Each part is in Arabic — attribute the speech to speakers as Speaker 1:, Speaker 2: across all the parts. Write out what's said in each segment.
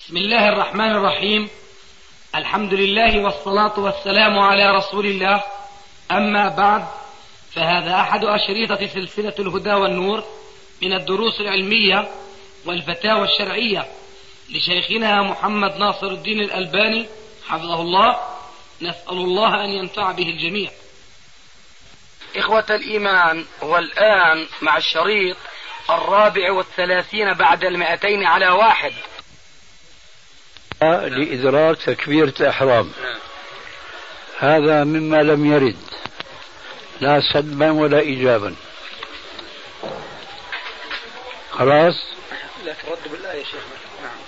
Speaker 1: بسم الله الرحمن الرحيم. الحمد لله والصلاة والسلام على رسول الله. أما بعد، فهذا أحد أشريطة سلسلة الهدى والنور من الدروس العلمية والفتاوى الشرعية لشيخنا محمد ناصر الدين الألباني حفظه الله. نسأل الله أن ينفع به الجميع. إخوة الإيمان، والآن مع الشريط 34 بعد 200
Speaker 2: لإدراك تكبيرة الإحرام. هذا مما لم يرد لا سلبا ولا إيجابا. خلاص؟
Speaker 3: لكن رد بالله يا شيخ. نعم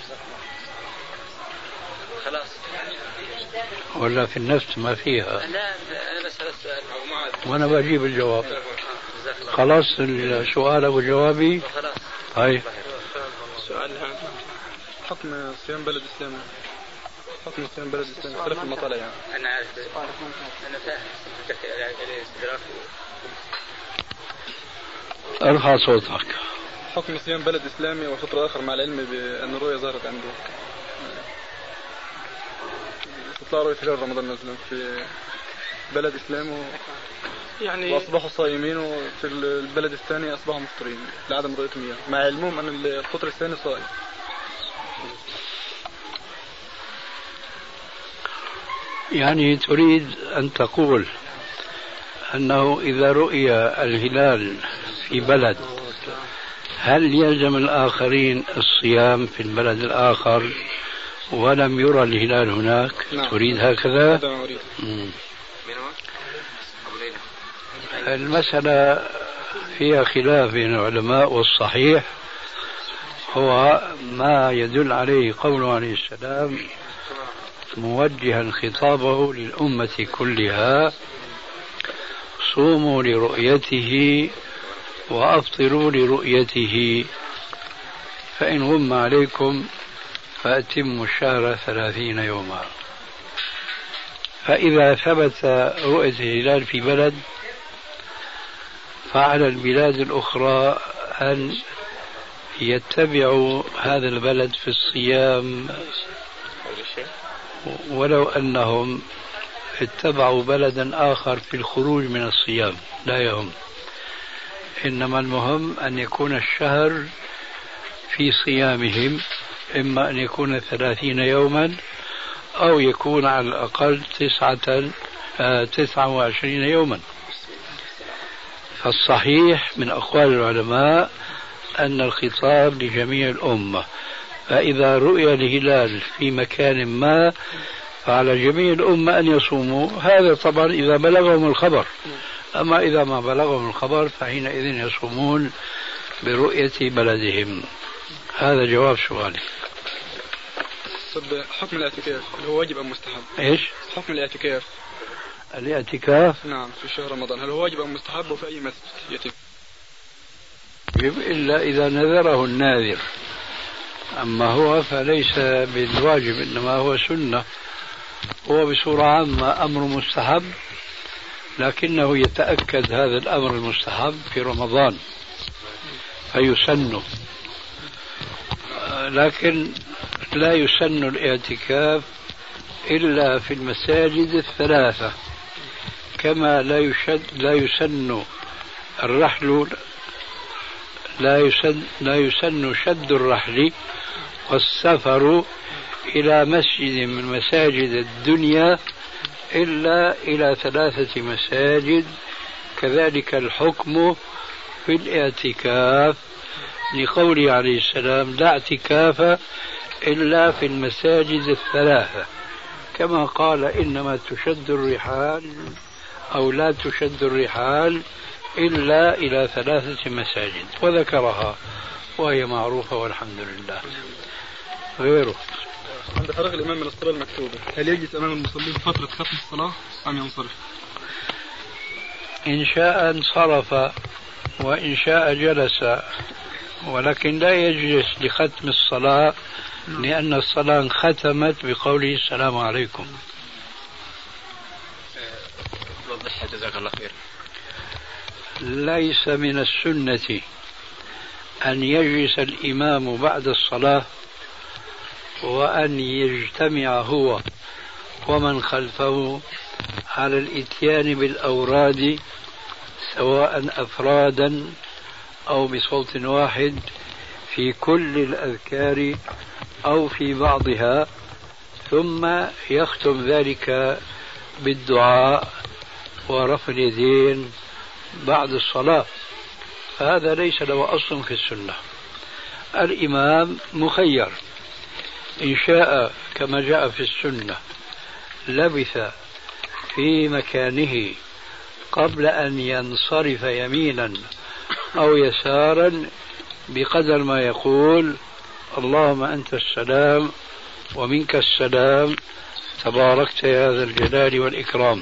Speaker 3: خلاص.
Speaker 2: ولا في النفس ما فيها؟
Speaker 3: لا أنا بسأل السؤال
Speaker 2: وأنا بجيب الجواب. خلاص السؤال وجوابي.
Speaker 3: خلاص.
Speaker 2: هاي
Speaker 4: سؤال حكم صيام بلد إسلامي. حكم صيام بلد إسلامي اختلف المطالع يعني.
Speaker 3: أنا عارف. أنا فاهم. الاستدراك.
Speaker 2: ارفع صوتك.
Speaker 4: حكم صيام بلد إسلامي وفطر آخر مع العلم بأن الرؤية ظهرت عنده. تطلع رؤية هلال رمضان مثلا في بلد إسلامي يعني وأصبحوا صائمين، وفي البلد الثاني أصبحوا مفطرين لعدم رؤيتهم إياه، مع علمهم أن الفطر الثاني صائم.
Speaker 2: يعني تريد أن تقول أنه إذا رؤي الهلال في بلد هل يلزم الآخرين الصيام في البلد الآخر ولم يرى الهلال هناك؟
Speaker 4: نعم.
Speaker 2: تريد هكذا؟
Speaker 4: هذا ما أريد.
Speaker 2: المسألة فيها خلاف بين العلماء، والصحيح هو ما يدل عليه قوله عليه السلام موجها خطابه للأمة كلها: صوموا لرؤيته وأفطروا لرؤيته، فإن غم عليكم فأتموا الشهر 30 يوما. فإذا ثبت رؤية الهلال في بلد فعلى البلاد الأخرى أن يتبعوا هذا البلد في الصيام، ولو أنهم اتبعوا بلدا آخر في الخروج من الصيام لا يهم. إنما المهم أن يكون الشهر في صيامهم، إما أن يكون 30 يوما أو يكون على الأقل 29 يوما. فالصحيح من أقوال العلماء أن الخطاب لجميع الأمة، فإذا رؤي الهلال في مكان ما فعلى جميع الأمة أن يصوموا. هذا طبعا إذا بلغهم الخبر، أما إذا ما بلغهم الخبر فحينئذ يصومون برؤية بلدهم. هذا جواب سؤالي.
Speaker 4: طب حكم الاعتكاف هل هو واجب أم مستحب؟
Speaker 2: إيش؟
Speaker 4: حكم الاعتكاف.
Speaker 2: الاعتكاف
Speaker 4: نعم في شهر رمضان هل هو واجب أم مستحب وفي أي مسجد يتم؟
Speaker 2: إلا إذا نذره الناذر، أما هو فليس بالواجب، إنما هو سنة. هو بصورة عامة أمر مستحب، لكنه يتأكد هذا الأمر المستحب في رمضان فيسن، لكن لا يسن الاعتكاف إلا في المساجد الثلاثة، كما لا يسن الرحل، لا يسن شد الرحل والسفر إلى مسجد من مساجد الدنيا إلا إلى 3 مساجد. كذلك الحكم في الاعتكاف، لقوله عليه السلام: لا اعتكاف إلا في المساجد الثلاثة، كما قال: إنما تشد الرحال أو لا تشد الرحال إلا إلى 3 مساجد، وذكرها وهي معروفة والحمد لله. غيره
Speaker 4: عند فراغ الإمام من الصلاة المكتوبة هل يجلس أمام المصلين فترة ختم الصلاة أم ينصرف؟
Speaker 2: إن شاء انصرف وإن شاء جلس، ولكن لا يجلس لختم الصلاة، لأن الصلاة ختمت بقوله السلام عليكم.
Speaker 3: وضحها جزاك الله خير.
Speaker 2: ليس من السنة أن يجلس الإمام بعد الصلاة وأن يجتمع هو ومن خلفه على الإتيان بالأوراد سواء أفرادا أو بصوت واحد في كل الأذكار أو في بعضها، ثم يختم ذلك بالدعاء ورفع اليدين بعد الصلاة. فهذا ليس له أصل في السنة. الإمام مخير، إن شاء كما جاء في السنة لبث في مكانه قبل أن ينصرف يمينا أو يسارا بقدر ما يقول اللهم أنت السلام ومنك السلام تباركت يا ذا الجلال والإكرام،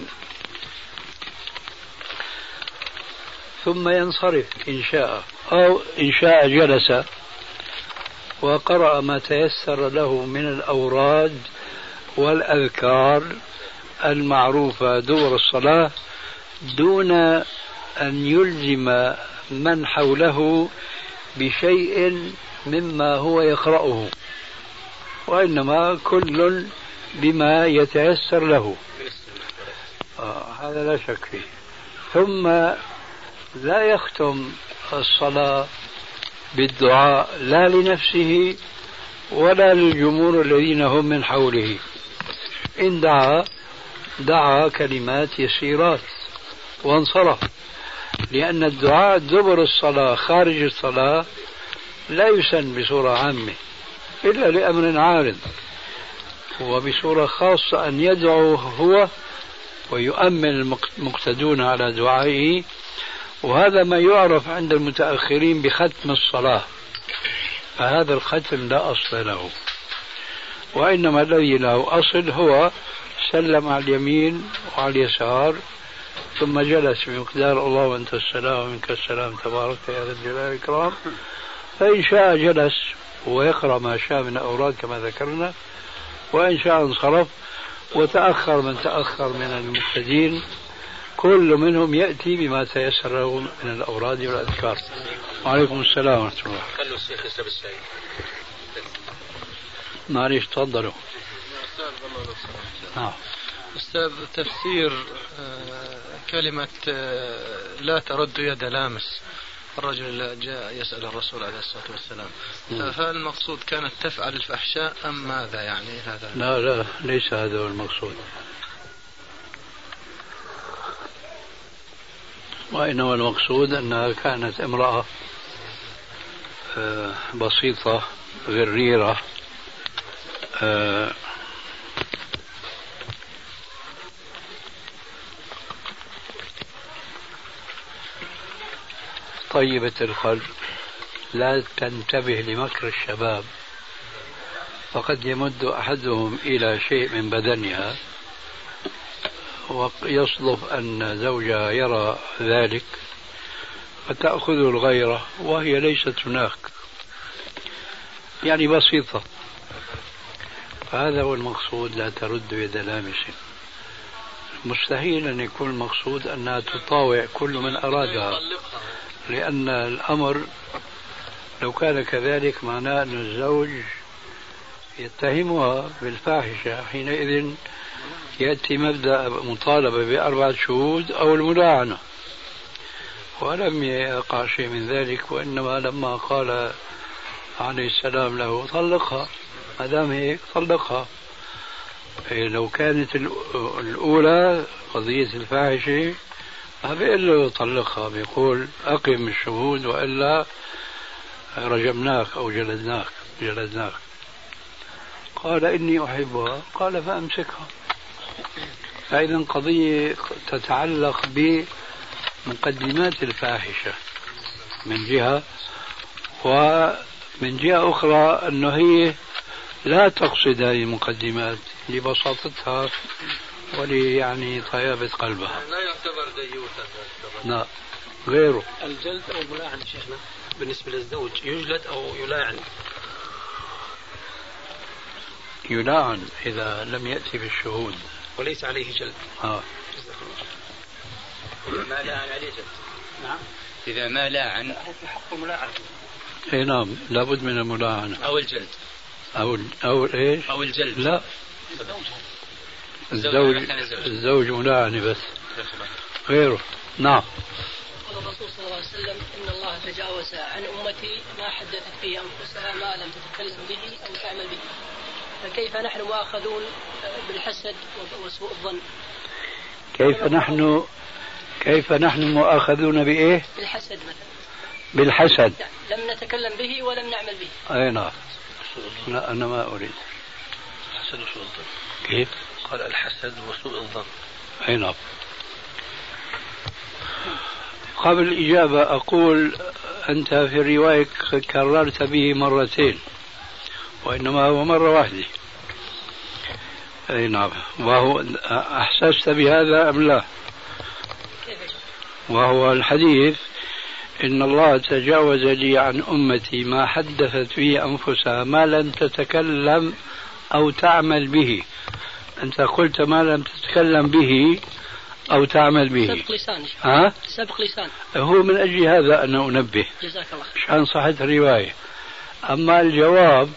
Speaker 2: ثم ينصرف إن شاء، أو إن شاء جلس وقرأ ما تيسر له من الأوراد والأذكار المعروفة دور الصلاة دون أن يلزم من حوله بشيء مما هو يقرأه، وإنما كل بما يتيسر له. هذا لا شك فيه. ثم لا يختم الصلاة بالدعاء لا لنفسه ولا للجمهور الذين هم من حوله. إن دعا كلمات يسيرات وانصرف، لأن الدعاء دبر الصلاة خارج الصلاة لا يسن بصورة عامة إلا لأمر عارض، وبصورة خاصة أن يدعو هو ويؤمن المقتدون على دعائه، وهذا ما يعرف عند المتأخرين بختم الصلاة. فهذا الختم لا أصل له، وإنما الذي له أصل هو سلم على اليمين وعلى اليسار ثم جلس بمقدار الله وأنت السلام ومنك السلام تبارك يا ذا الجلال والإكرام. فإن شاء جلس ويقرأ ما شاء من أوراد كما ذكرنا، وإن شاء انصرف. وتأخر من تأخر من المقتدين كل منهم يأتي بما تيسر له من الأوراد والأذكار. وعليكم السلام ورحمة الله.
Speaker 3: خلوا الشيخ يشرب الشاي.
Speaker 2: معليش تفضلوا.
Speaker 5: أستاذ، تفسير كلمة لا ترد يد لامس، الرجل جاء يسأل الرسول عليه الصلاة والسلام، فالمقصود كانت تفعل الفحشاء أم ماذا يعني هذا؟
Speaker 2: لا ليس هذا هو المقصود، وإنما المقصود أنها كانت امرأة بسيطة غريرة طيبة القلب لا تنتبه لمكر الشباب، فقد يمد أحدهم إلى شيء من بدنها ويصدف أن زوجها يرى ذلك فتأخذ الغيرة وهي ليست هناك، يعني بسيطة. فهذا هو المقصود، لا ترد يد لامس. مستحيل أن يكون المقصود أنها تطاوع كل من أرادها، لأن الأمر لو كان كذلك معناه أن الزوج يتهمها بالفاحشة، حينئذ يأتي مبدأ مطالبة ب4 شهود أو الملاعنة، ولم يقع شيء من ذلك. وإنما لما قال عليه السلام له طلقها، ما دام هيك طلقها. لو كانت الأولى قضية الفاحشة بيقول له طلقها، بيقول أقم الشهود وإلا رجمناك أو جلدناك. قال إني أحبها، قال فأمسكها. فإذا قضية تتعلق بمقدمات الفاحشة من جهة، ومن جهة أخرى أنه هي لا تقصد هذه المقدمات لبساطتها يعني طيابة قلبها.
Speaker 3: لا يعتبر ديوثا.
Speaker 2: لا، غيره.
Speaker 3: الجلد أو الملاعن شيخنا بالنسبة للزوج يجلد أو يلاعن؟
Speaker 2: يلاعن إذا لم يأتي بالشهود
Speaker 3: وليس عليه جلد. ما لاعن عليه جلد. نعم. إذا ما لاعن في حق الملاعن.
Speaker 2: نعم، لابد من الملاعنة
Speaker 3: أو الجلد.
Speaker 2: أو إيش؟
Speaker 3: أو الجلد.
Speaker 2: لا، الزوج ملاعنة بس غيره. نعم.
Speaker 6: قال الرسول صلى الله عليه وسلم إن الله تجاوز عن أمتي ما حدثت به أنفسها ما لم تتكلم به أو تعمل به، فكيف نحن مؤاخذون بالحسد وسوء الظن؟
Speaker 2: كيف نحن مؤاخذون بإيه؟
Speaker 6: بالحسد مثلا.
Speaker 2: بالحسد
Speaker 6: لم نتكلم به ولم نعمل به.
Speaker 2: أي نعم. لا أنا ما أريد.
Speaker 3: الحسد وسوء الظن.
Speaker 2: كيف؟
Speaker 3: قال الحسد وسوء الظن.
Speaker 2: أي نعم. قبل الإجابة أقول أنت في الرواية كررت به مرتين وإنما هو مرة واحدة. أي نعم. وهو أحسست بهذا أم لا؟ وهو الحديث إن الله تجاوز لي عن أمتي ما حدثت به أنفسها ما لم تتكلم أو تعمل به. أنت قلت ما لم تتكلم به أو تعمل به.
Speaker 6: سبق لسان. سبق لسان.
Speaker 2: هو من أجل هذا أنا أنبه.
Speaker 6: جزاك الله.
Speaker 2: عشان صحة الرواية. أما الجواب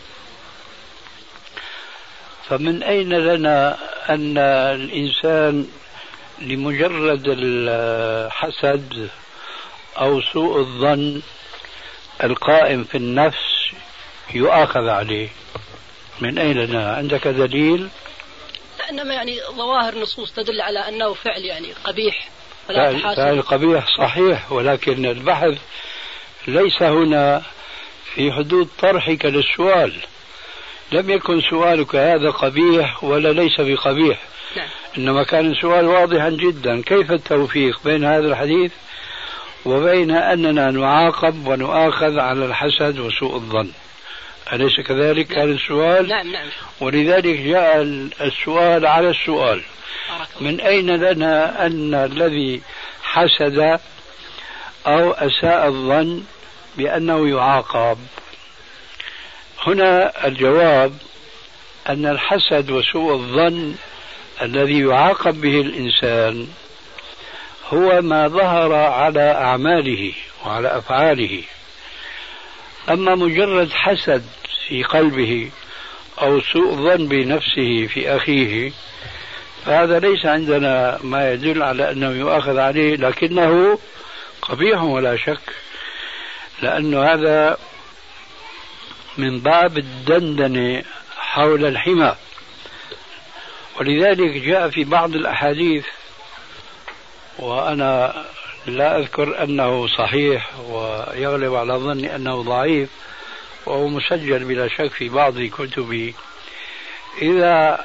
Speaker 2: فمن أين لنا أن الإنسان لمجرد الحسد أو سوء الظن القائم في النفس يؤاخذ عليه؟ من أين لنا؟ عندك دليل؟
Speaker 6: إنما يعني ظواهر نصوص تدل على أنه فعل يعني قبيح.
Speaker 2: فعل قبيح صحيح، ولكن البحث ليس هنا في حدود طرحك للسؤال. لم يكن سؤالك هذا قبيح ولا ليس بقبيح.
Speaker 6: نعم.
Speaker 2: إنما كان السؤال واضحا جدا. كيف التوفيق بين هذا الحديث وبين أننا نعاقب ونؤاخذ على الحسد وسوء الظن؟ أليس كذلك كان السؤال؟
Speaker 6: نعم نعم.
Speaker 2: ولذلك جاء السؤال على السؤال. من أين لنا أن الذي حسد أو أساء الظن بأنه يعاقب؟ هنا الجواب أن الحسد وسوء الظن الذي يعاقب به الإنسان هو ما ظهر على أعماله وعلى أفعاله. أما مجرد حسد في قلبه أو سوء ظن بنفسه في أخيه فهذا ليس عندنا ما يدل على أنه يؤاخذ عليه، لكنه قبيح ولا شك، لأنه هذا من باب الدندنة حول الحمى. ولذلك جاء في بعض الأحاديث، وأنا لا أذكر أنه صحيح ويغلب على ظني أنه ضعيف، وهو مسجل بلا شك في بعض كتبي: إذا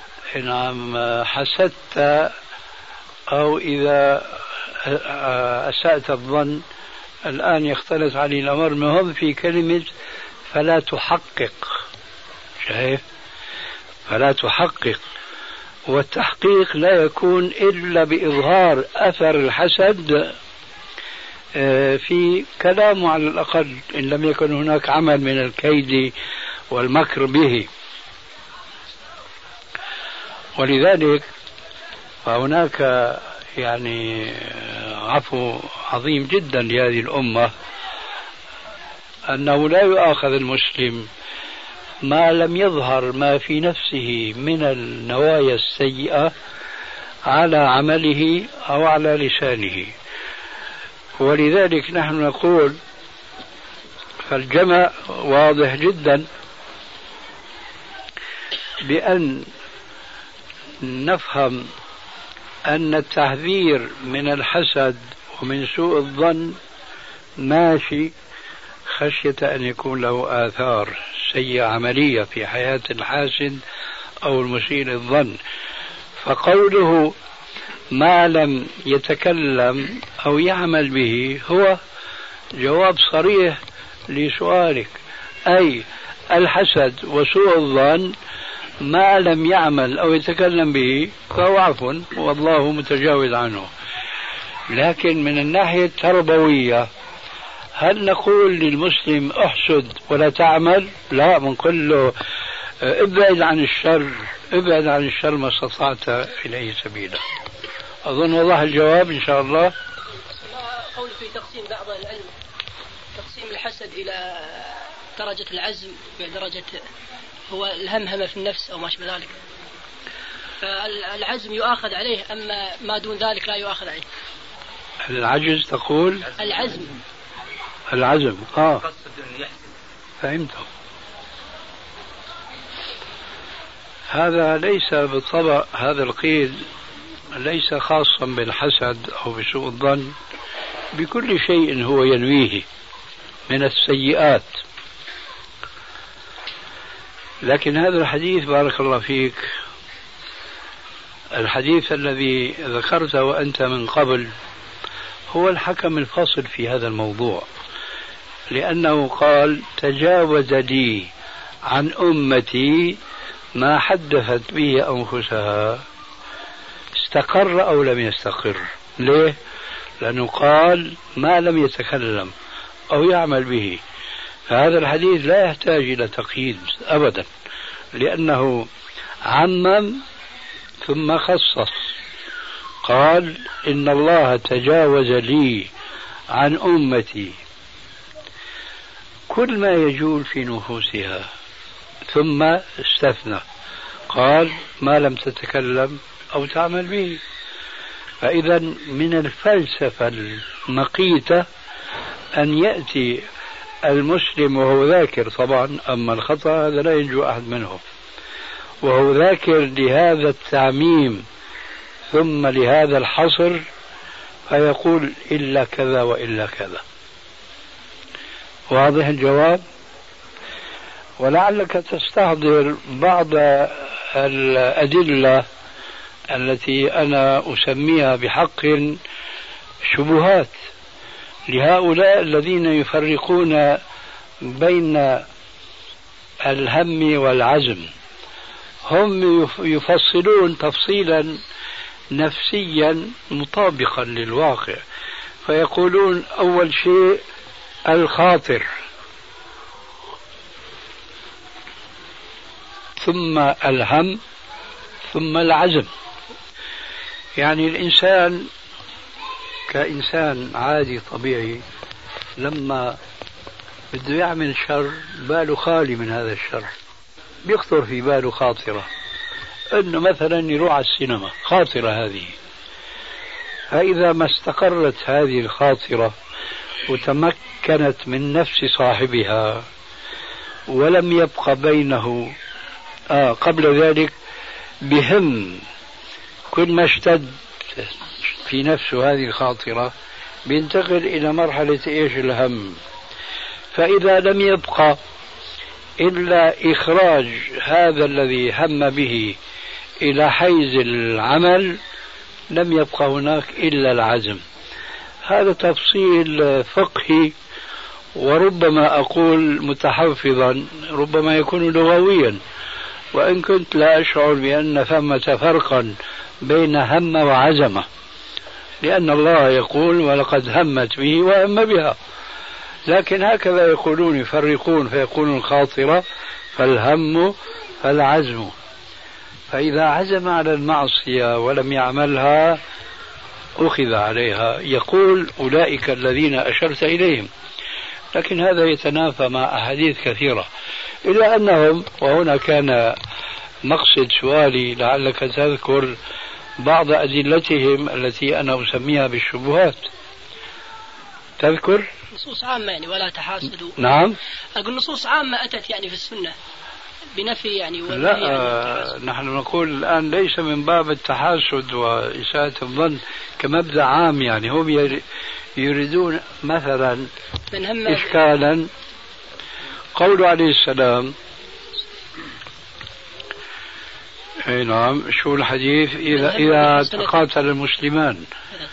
Speaker 2: حسدت أو إذا أسأت الظن، الآن يختلط علي الأمر، مهم في كلمة فلا تحقق. شايف؟ فلا تحقق. والتحقيق لا يكون إلا بإظهار أثر الحسد في كلامه على الأقل، إن لم يكن هناك عمل من الكيد والمكر به. ولذلك فهناك يعني عفو عظيم جدا لهذه الأمة أنه لا يؤاخذ المسلم ما لم يظهر ما في نفسه من النوايا السيئة على عمله أو على لسانه. ولذلك نحن نقول فالجمع واضح جدا بأن نفهم أن التحذير من الحسد ومن سوء الظن ماشي، خشية أن يكون له آثار سيئة عملية في حياة الحاسد أو المسيء الظن. فقوله ما لم يتكلم أو يعمل به هو جواب صريح لسؤالك، أي الحسد وسوء الظن ما لم يعمل أو يتكلم به فهو عفو والله متجاوز عنه. لكن من الناحية التربوية هل نقول للمسلم احسد ولا تعمل؟ لا، بنقول له ابعد عن الشر، ابعد عن الشر ما استطعت إليه سبيلا. أظن وضح الجواب إن شاء الله.
Speaker 6: قول في تقسيم بعض العلم، تقسيم الحسد إلى درجة العزم بدرجة هو الهمهمة في النفس أو ما شابه ذلك، فالعزم يؤاخذ عليه أما ما دون ذلك لا يؤاخذ عليه.
Speaker 2: العجز تقول؟ العزم فهمته. هذا ليس بالطبع، هذا القيد ليس خاصا بالحسد أو بسوء الظن، بكل شيء هو ينويه من السيئات. لكن هذا الحديث بارك الله فيك، الحديث الذي ذكرته وأنت من قبل هو الحكم الفاصل في هذا الموضوع، لأنه قال تجاوز لي عن أمتي ما حدثت به أنفسها. استقر أو لم يستقر؟ ليه؟ لأنه قال ما لم يتكلم أو يعمل به. فهذا الحديث لا يحتاج إلى تقييد أبدا، لأنه عمم ثم خصص. قال إن الله تجاوز لي عن أمتي كل ما يجول في نفوسها، ثم استثنى قال ما لم تتكلم أو تعمل به. فإذا من الفلسفة المقيتة أن يأتي المسلم وهو ذاكر طبعا، أما الخطأ هذا لا ينجو أحد منه، وهو ذاكر لهذا التعميم ثم لهذا الحصر، فيقول إلا كذا وإلا كذا. واضح الجواب؟ ولعلك تستحضر بعض الأدلة التي أنا أسميها بحق شبهات لهؤلاء الذين يفرقون بين الهم والعزم. هم يفصلون تفصيلا نفسيا مطابقا للواقع، فيقولون أول شيء الخاطر، ثم الهم، ثم العزم. يعني الإنسان كإنسان عادي طبيعي لما بده يعمل شر باله خالي من هذا الشر، بيخطر في باله خاطرة أنه مثلا يروح على السينما، خاطرة هذه. فإذا ما استقرت هذه الخاطرة وتمكنت من نفس صاحبها ولم يبقى بينه قبل ذلك بهم كل ما اشتد في نفسه هذه الخاطرة، بينتقل إلى مرحلة إيش؟ الهم. فإذا لم يبقى إلا إخراج هذا الذي هم به إلى حيز العمل، لم يبقى هناك إلا العزم. هذا تفصيل فقهي، وربما أقول متحفظا، ربما يكون لغويا، وإن كنت لا أشعر بأن ثمة فرقا بين هم وعزمة، لأن الله يقول ولقد همت به وهم بها. لكن هكذا يقولون، يفرقون فيقولون الخاطرة، فالهم، فالعزم. فإذا عزم على المعصية ولم يعملها أخذ عليها. يقول أولئك الذين أشرت إليهم، لكن هذا يتنافى مع أحاديث كثيرة، إلا أنهم، وهنا كان مقصد سؤالي لعلك تذكر بعض أدلتهم التي أنا أسميها بالشبهات. تذكر
Speaker 6: نصوص عامة يعني ولا تحاسدوا.
Speaker 2: نعم،
Speaker 6: أقول نصوص عامة أتت يعني في السنة بنفي يعني
Speaker 2: لا يعني نحن نقول الآن ليس من باب التحاسد وإساءة الظن كمبدأ عام، يعني هم يريدون مثلا إشكالا. قول عليه السلام، اي نعم، شو الحديث؟ إذا تقاتل المسلمان.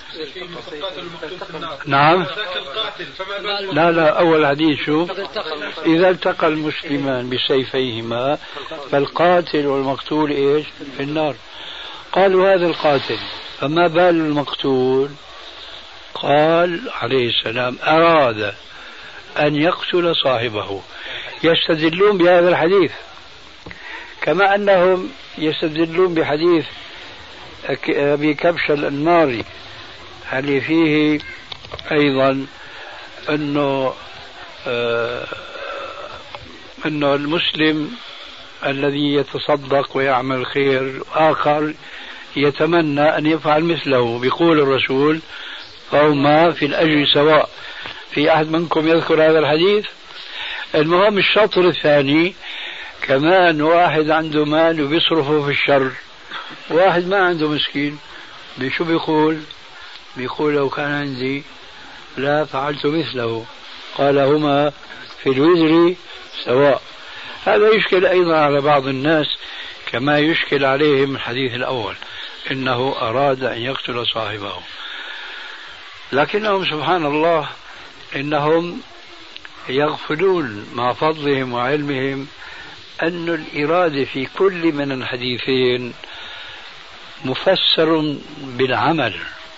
Speaker 2: نعم، لا أول حديث شو؟ إذا التقى المسلمان بسيفيهما فالقاتل والمقتول إيش؟ في النار. قالوا هذا القاتل، فما بال المقتول؟ قال عليه السلام أراد أن يقتل صاحبه. يستدلون بهذا الحديث، كما أنهم يستدلون بحديث أبي كبش الأنماري اللي فيه أيضا أنه أنه المسلم الذي يتصدق ويعمل خير آخر يتمنى أن يفعل مثله، بيقول الرسول فهما في الأجر سواء. في أحد منكم يذكر هذا الحديث؟ المهم الشطر الثاني كمان واحد عنده مال وبيصرفه في الشر، واحد ما عنده مسكين، بشو بيقول لو كان عندي لا فعلت مثله، قال هما في الوزر سواء. هذا يشكل أيضا على بعض الناس كما يشكل عليهم الحديث الأول، إنه أراد أن يقتل صاحبه، لكنهم سبحان الله إنهم يغفلون مع فضلهم وعلمهم أن الإرادة في كل من الحديثين مفسر بالعمل.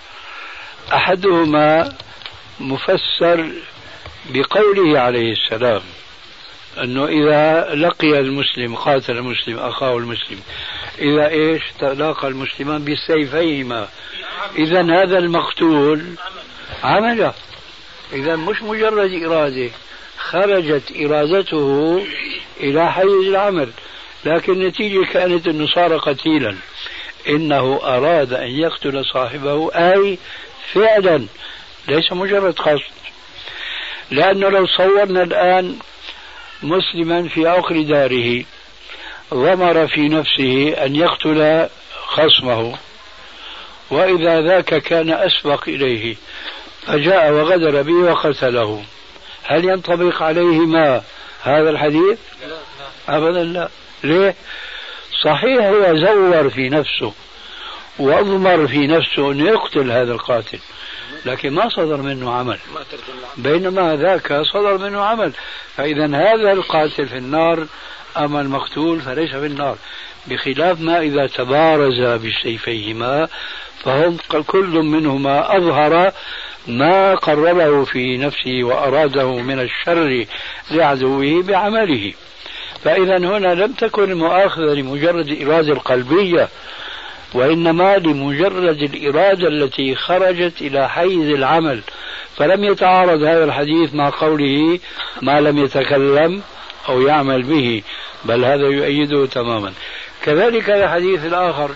Speaker 2: أحدهما مفسر بقوله عليه السلام أنه إذا لقي المسلم قاتل المسلم أخاه المسلم، إذا تلاقى المسلمان بسيفيهما، إذا هذا المقتول عمله، إذا مش مجرد إرادة، خرجت إرادته إلى حيز العمل، لكن النتيجة كانت أنه صار قتيلا. إنه أراد أن يقتل صاحبه، أي فعلا ليس مجرد قصد. لأنه لو صورنا الآن مسلما في عقر داره ضمر في نفسه أن يقتل خصمه، وإذا ذاك كان أسبق إليه فجاء وغدر به وقتله، هل ينطبق عليه ما هذا الحديث؟ أبدا لا. ليه؟ صحيح هو زور في نفسه وأضمر في نفسه أن يقتل هذا القاتل، لكن ما صدر منه عمل، بينما ذاك صدر منه عمل. فإذا هذا القاتل في النار، أما المقتول فليس في النار، بخلاف ما إذا تبارز بسيفيهما فهم كل منهما أظهر ما قرره في نفسه وأراده من الشر لعدوه بعمله. فإذا هنا لم تكن المؤاخذة لمجرد إرادة القلبية، وإنما لمجرد الإرادة التي خرجت إلى حيز العمل، فلم يتعارض هذا الحديث مع قوله ما لم يتكلم أو يعمل به، بل هذا يؤيده تماما. كذلك الحديث الآخر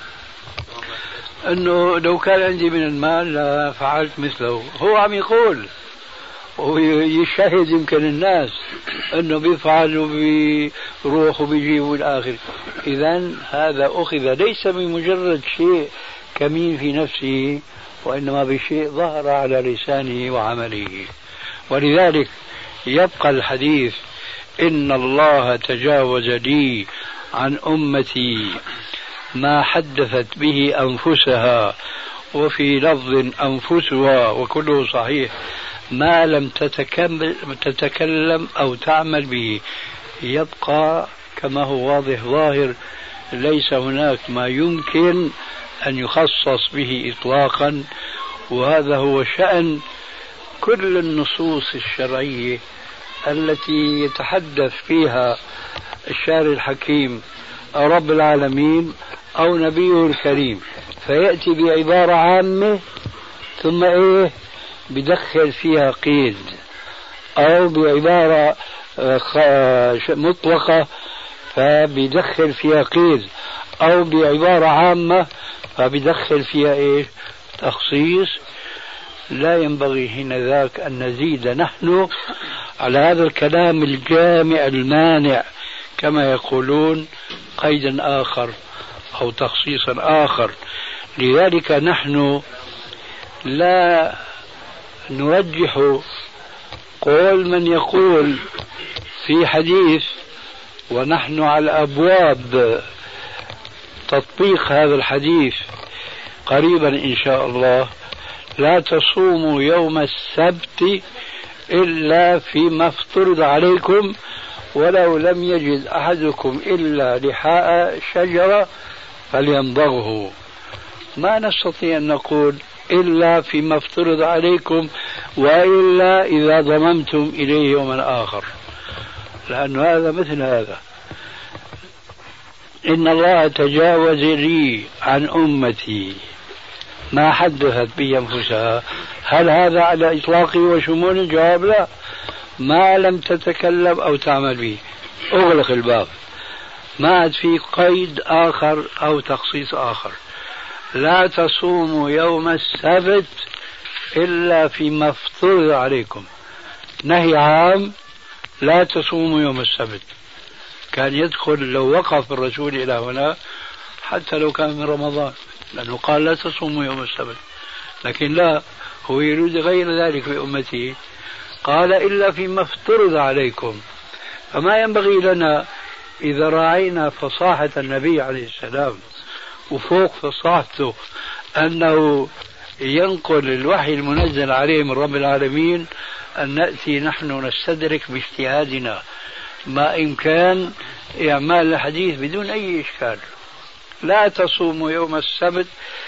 Speaker 2: أنه لو كان عندي من المال لفعلت مثله، هو عم يقول ويشهد يمكن الناس أنه بيفعل وبيروح وبيجي والآخر. إذن هذا أخذ ليس بمجرد شيء كمين في نفسه، وإنما بشيء ظهر على لسانه وعمله. ولذلك يبقى الحديث إن الله تجاوز لي عن أمتي ما حدثت به أنفسها، وفي لفظ أنفسها، وكله صحيح، ما لم تتكلم أو تعمل به. يبقى كما هو واضح ظاهر، ليس هناك ما يمكن أن يخصص به إطلاقا، وهذا هو شأن كل النصوص الشرعية التي يتحدث فيها الشارع الحكيم أو رب العالمين أو نبيه الكريم، فيأتي بعبارة عامة ثم بدخل فيها قيد، أو بعبارة مطلقة فبدخل فيها قيد، أو بعبارة عامة فبدخل فيها تخصيص. لا ينبغي حينذاك أن نزيد نحن على هذا الكلام الجامع المانع كما يقولون قيدا آخر أو تخصيصا آخر. لذلك نحن لا نرجح قول من يقول في حديث ونحن على أبواب تطبيق هذا الحديث قريبا إن شاء الله: لا تصوموا يوم السبت إلا فيما افترض عليكم، ولو لم يجد أحدكم إلا لحاء شجرة فليمضغه. ما نستطيع أن نقول إلا فيما افترض عليكم وإلا إذا ضممتم إليه يوما آخر، لأن هذا مثل هذا. إن الله تجاوز لي عن أمتي ما حدثت به أنفسها، هل هذا على إطلاقه وشمول؟ الجواب لا، ما لم تتكلم أو تعمل به، أغلق الباب، ما عاد في قيد آخر أو تخصيص آخر. لا تصوموا يوم السبت إلا فيما افترض عليكم، نهي عام، لا تصوموا يوم السبت. كان يدخل لو وقف الرسول إلى هنا حتى لو كان من رمضان، لأنه قال لا تصوموا يوم السبت، لكن لا، هو يريد غير ذلك في أمته، قال إلا فيما افترض عليكم. فما ينبغي لنا إذا راعينا فصاحة النبي عليه السلام وفوق فصاحته أنه ينقل الوحي المنزل عليه من رب العالمين أن نأتي نحن نستدرك باجتهادنا ما إمكان إعمال الحديث بدون أي إشكال. لا تصوموا يوم السبت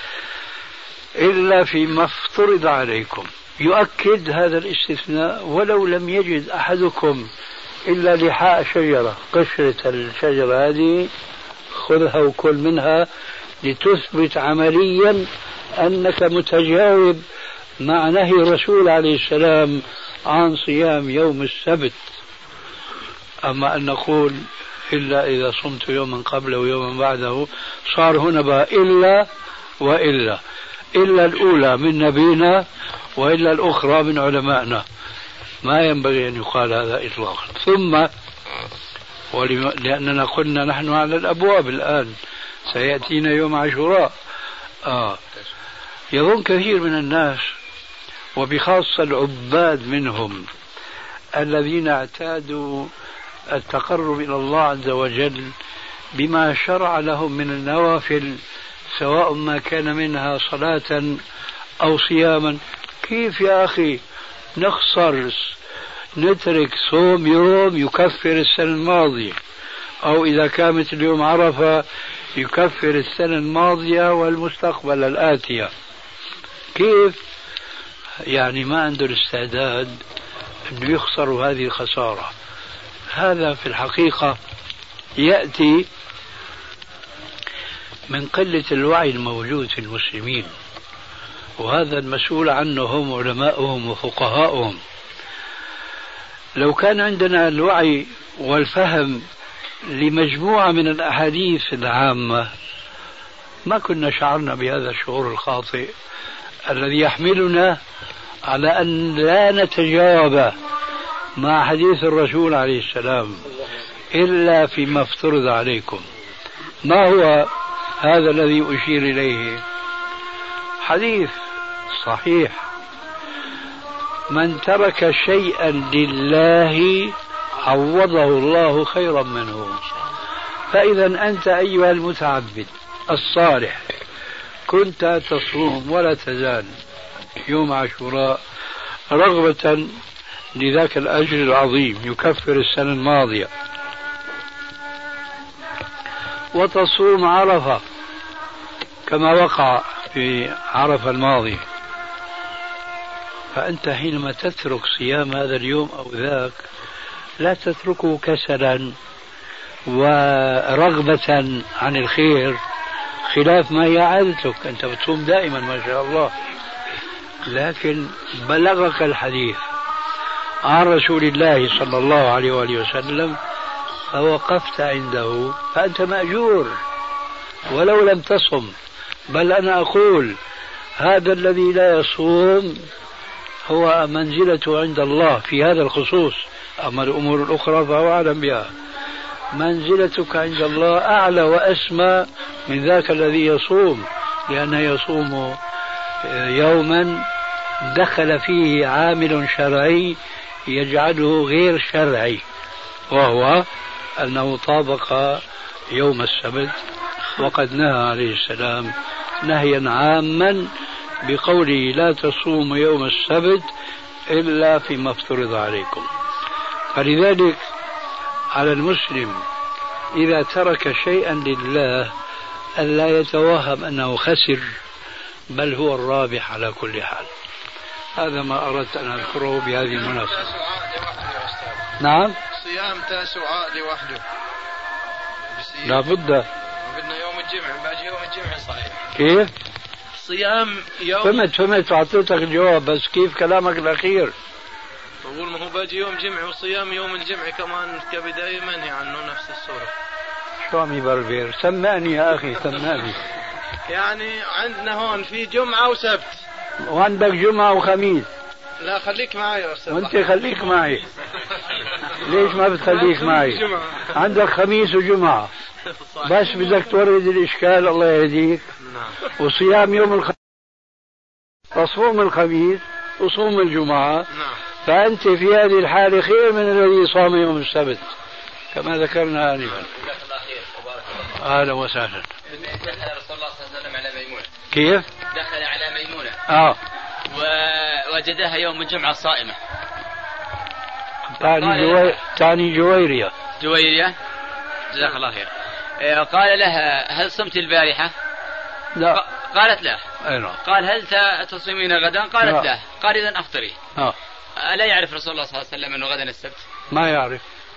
Speaker 2: إلا فيما افترض عليكم، يؤكد هذا الاستثناء ولو لم يجد أحدكم إلا لحاء شجرة، قشرة الشجرة هذه خذها وكل منها لتثبت عمليا أنك متجاوب مع نهي الرسول عليه السلام عن صيام يوم السبت. أما أن نقول إلا إذا صمت يوما قبله ويوما بعده، صار هنا بقى إلا وإلا، إلا الأولى من نبينا وإلا الأخرى من علمائنا، ما ينبغي أن يقال هذا إطلاقا. ثم لأننا قلنا نحن على الأبواب الآن، سيأتينا يوم عاشوراء. يظن كثير من الناس وبخاصة العباد منهم الذين اعتادوا التقرب إلى الله عز وجل بما شرع لهم من النوافل، سواء ما كان منها صلاة أو صياما، كيف يا أخي نخسر نترك صوم يوم يكفر السنة الماضية، أو إذا كانت اليوم عرفة يكفر السنة الماضية والمستقبل الآتية؟ كيف يعني ما عنده الاستعداد أنه يخسر هذه الخسارة؟ هذا في الحقيقة يأتي من قلة الوعي الموجود في المسلمين، وهذا المسؤول عنه هم علماؤهم وفقهاؤهم. لو كان عندنا الوعي والفهم لمجموعة من الأحاديث العامة ما كنا شعرنا بهذا الشعور الخاطئ الذي يحملنا على أن لا نتجاوب مع حديث الرسول عليه السلام إلا فيما افترض عليكم. ما هو هذا الذي أشير إليه؟ حديث صحيح: من ترك شيئا لله عوضه الله خيرا منه. فإذا أنت أيها المتعبد الصالح كنت تصوم ولا تزال يوم عاشوراء رغبة لذاك الأجر العظيم يكفر السنة الماضية، وتصوم عرفة كما وقع في عرفة الماضي، فأنت حينما تترك صيام هذا اليوم أو ذاك لا تتركه كسلا ورغبة عن الخير خلاف ما هي عادتك، أنت بتصوم دائما ما شاء الله، لكن بلغك الحديث عن رسول الله صلى الله عليه وآله وسلم فوقفت عنده، فأنت مأجور ولو لم تصم. بل أنا أقول هذا الذي لا يصوم هو منزلته عند الله في هذا الخصوص، أما الأمور الأخرى فهو أعلم بها. منزلتك عند الله أعلى وأسمى من ذاك الذي يصوم، لأنه يصوم يوما دخل فيه عامل شرعي يجعله غير شرعي، وهو أنه طابق يوم السبت، وقد نهى عليه السلام نهيا عاما بقوله لا تصوموا يوم السبت إلا فيما افترض عليكم. فلذلك على المسلم إذا ترك شيئا لله ألا يتوهم أنه خسر، بل هو الرابح على كل حال. هذا ما أردت أن أذكره بهذه المناسبة. نعم،
Speaker 5: صيام تاسوعاء لوحده
Speaker 2: لا بد،
Speaker 5: بدنا يوم الجمعة بعد يوم الجمعة صحيح.
Speaker 2: كيف؟
Speaker 5: صيام يوم
Speaker 2: فهمت وعطيتك الجواب، بس كيف كلامك الأخير؟
Speaker 5: بقول ما هو باجي يوم جمعة وصيام يوم الجمعة كمان كبداية منهي عنه نفس الصورة.
Speaker 2: شو عم يبربر؟ سمعني يا أخي سمعني.
Speaker 5: يعني عندنا هون في جمعة وسبت
Speaker 2: وعندك جمعة وخميس.
Speaker 5: لا خليك معي يا أستاذ.
Speaker 2: وانت خليك معي. ليش ما بتخليك معي؟ عندك خميس وجمعة بس بدك تورد الإشكال. الله يهديك. وصيام يوم الخميس تصوم الخميس وصوم الجمعة. فأنت في هذه الحالة خير من الذي صام يوم السبت كما ذكرنا آنفا. أهلا وسهلا.
Speaker 7: دخل رسول الله صلى الله عليه وسلم على ميمونة.
Speaker 2: كيف؟
Speaker 7: دخل على ميمونة. ووجدها يوم الجمعة صائمة.
Speaker 2: تعني جويرية.
Speaker 7: جويرية جزاك الله خير. قال لها هل صمت البارحة؟
Speaker 2: لا.
Speaker 7: قالت لا.
Speaker 2: أيوة.
Speaker 7: قال هل تصومين غدا؟ قالت لا. قال إذن أفطري. ألا يعرف رسول الله صلى الله عليه وسلم أنه غدا السبت؟
Speaker 2: ما يعرف.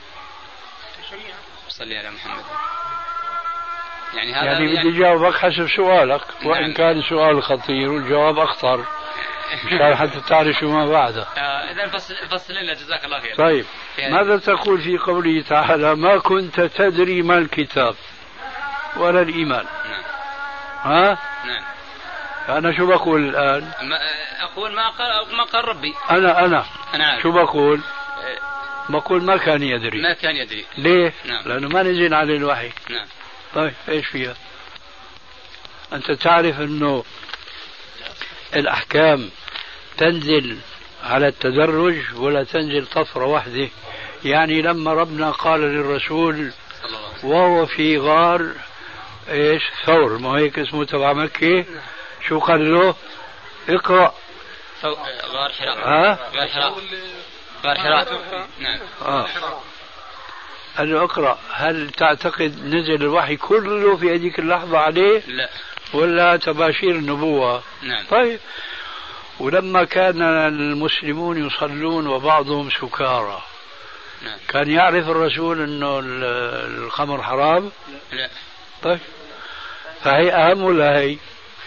Speaker 7: صلي على محمد. يعني هذا
Speaker 2: بدي جاوبك حسب سؤالك. وإن كان سؤال خطير والجواب أخطر مشان حتى تعرف شو ما بعده.
Speaker 7: إذن فصل لنا جزاك الله خير.
Speaker 2: طيب ماذا تقول في قوله تعالى ما كنت تدري ما الكتاب ولا الإيمان؟
Speaker 7: نعم.
Speaker 2: ها؟
Speaker 7: نعم.
Speaker 2: أنا شو بقول الآن؟
Speaker 7: أقول ما قال ربي.
Speaker 2: أنا
Speaker 7: عارف.
Speaker 2: شو بقول؟ بقول ما كان يدري.
Speaker 7: ما كان يدري.
Speaker 2: ليه؟
Speaker 7: نعم.
Speaker 2: لأنه ما نزل عليه الوحي.
Speaker 7: نعم.
Speaker 2: طيب إيش فيها؟ أنت تعرف أنه الأحكام تنزل على التدرج ولا تنزل طفرة واحدة. يعني لما ربنا قال للرسول وهو في غار إيش ثور، ما هيك اسمه تبع مكة، شو قال له؟ اقرأ.
Speaker 7: غار حراء.
Speaker 2: غار
Speaker 7: حراء. نعم.
Speaker 2: قال له اقرأ. هل تعتقد نزل الوحي كله في هذيك اللحظة عليه؟
Speaker 7: لا.
Speaker 2: ولا تباشير النبوة؟
Speaker 7: نعم.
Speaker 2: طيب ولما كان المسلمون يصلون وبعضهم سكارى،
Speaker 7: نعم.
Speaker 2: كان يعرف الرسول انه الخمر حرام؟
Speaker 7: لا.
Speaker 2: طيب فهي اهم ولا هي؟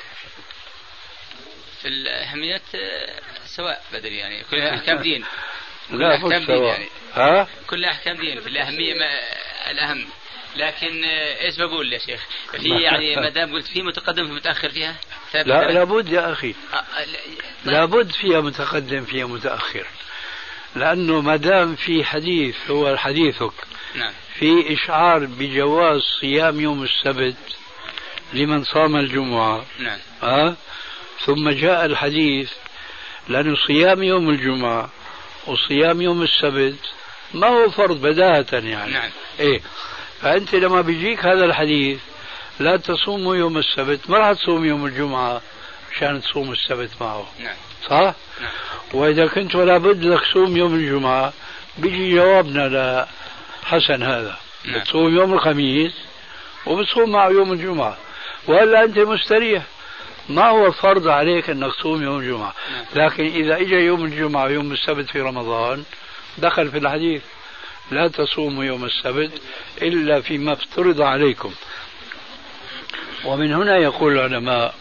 Speaker 7: في الأهمية سواء بدري يعني كل أحكام دين.
Speaker 2: لا مش سواء. يعني.
Speaker 7: كل أحكام دين في الأهمية الأهم. لكن ايش بقول يا شيخ؟ في يعني ما دام قلت في متقدم في متأخر فيها؟
Speaker 2: لا لابد يا أخي. لابد فيها متقدم فيها متأخر. لأنه ما دام في حديث هو حديثك.
Speaker 7: نعم.
Speaker 2: في إشعار بجواز صيام يوم السبت لمن صام الجمعة.
Speaker 7: نعم.
Speaker 2: ثم جاء الحديث لأن صيام يوم الجمعة وصيام يوم السبت ما هو فرض بداهة يعني.
Speaker 7: نعم.
Speaker 2: إيه. فأنت لما بيجيك هذا الحديث لا تصوموا يوم السبت ما راح تصوم يوم الجمعة مشان تصوم السبت معه.
Speaker 7: نعم.
Speaker 2: صح؟
Speaker 7: نعم.
Speaker 2: وإذا كنت ولا بد لك تصوم يوم الجمعة بيجي جوابنا لحسن هذا.
Speaker 7: نعم.
Speaker 2: بتصوم يوم الخميس وبتصوم معه يوم الجمعة ولا أنت مستريح. ما هو فرض عليك أنك تصوم يوم الجمعة.
Speaker 7: نعم.
Speaker 2: لكن إذا إجا يوم الجمعة ويوم السبت في رمضان دخل في الحديث لا تصوموا يوم السبت إلا فيما افترض عليكم. ومن هنا يقول العلماء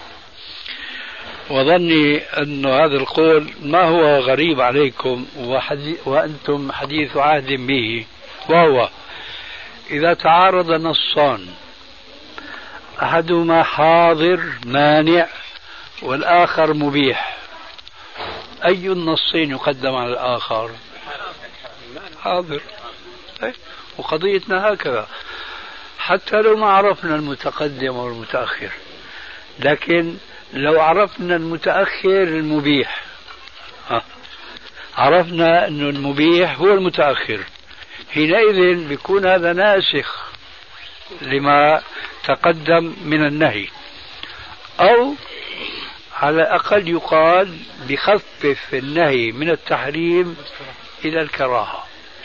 Speaker 2: وظني أن هذا القول ما هو غريب عليكم وأنتم حديث عهد به، وهو إذا تعارض نصان أحدهما حاضر مانع والآخر مبيح أي النصين يقدم على الآخر؟ حاضر. وقضيتنا هكذا حتى لو ما عرفنا المتقدم والمتأخر، لكن لو عرفنا المتأخر المبيح عرفنا أنه المبيح هو المتأخر، حينئذ بيكون هذا ناسخ لما تقدم من النهي، أو على الأقل يقال بخفف النهي من التحريم إلى الكراهة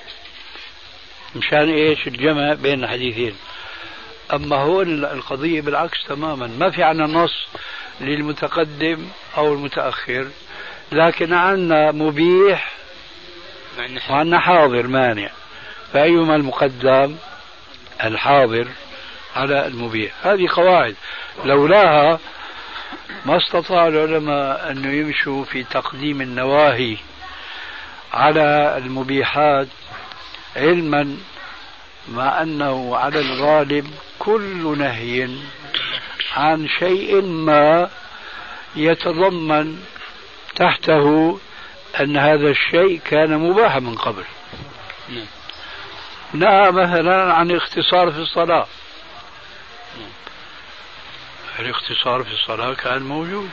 Speaker 2: مشان إيش الجمع بين الحديثين. أما هون القضية بالعكس تماما، ما في عنا نص للمتقدم أو المتأخر، لكن عنا مبيح وعنا حاضر مانع، فأيما المقدم؟ الحاضر على المبيح. هذه قواعد لولاها ما استطاع العلماء أن يمشوا في تقديم النواهي على المبيحات، علما مع أنه على الغالب كل نهي عن شيء ما يتضمن تحته أن هذا الشيء كان مباحا من قبل. نهى مثلا عن الاختصار في الصلاة، الاختصار في الصلاة كان موجود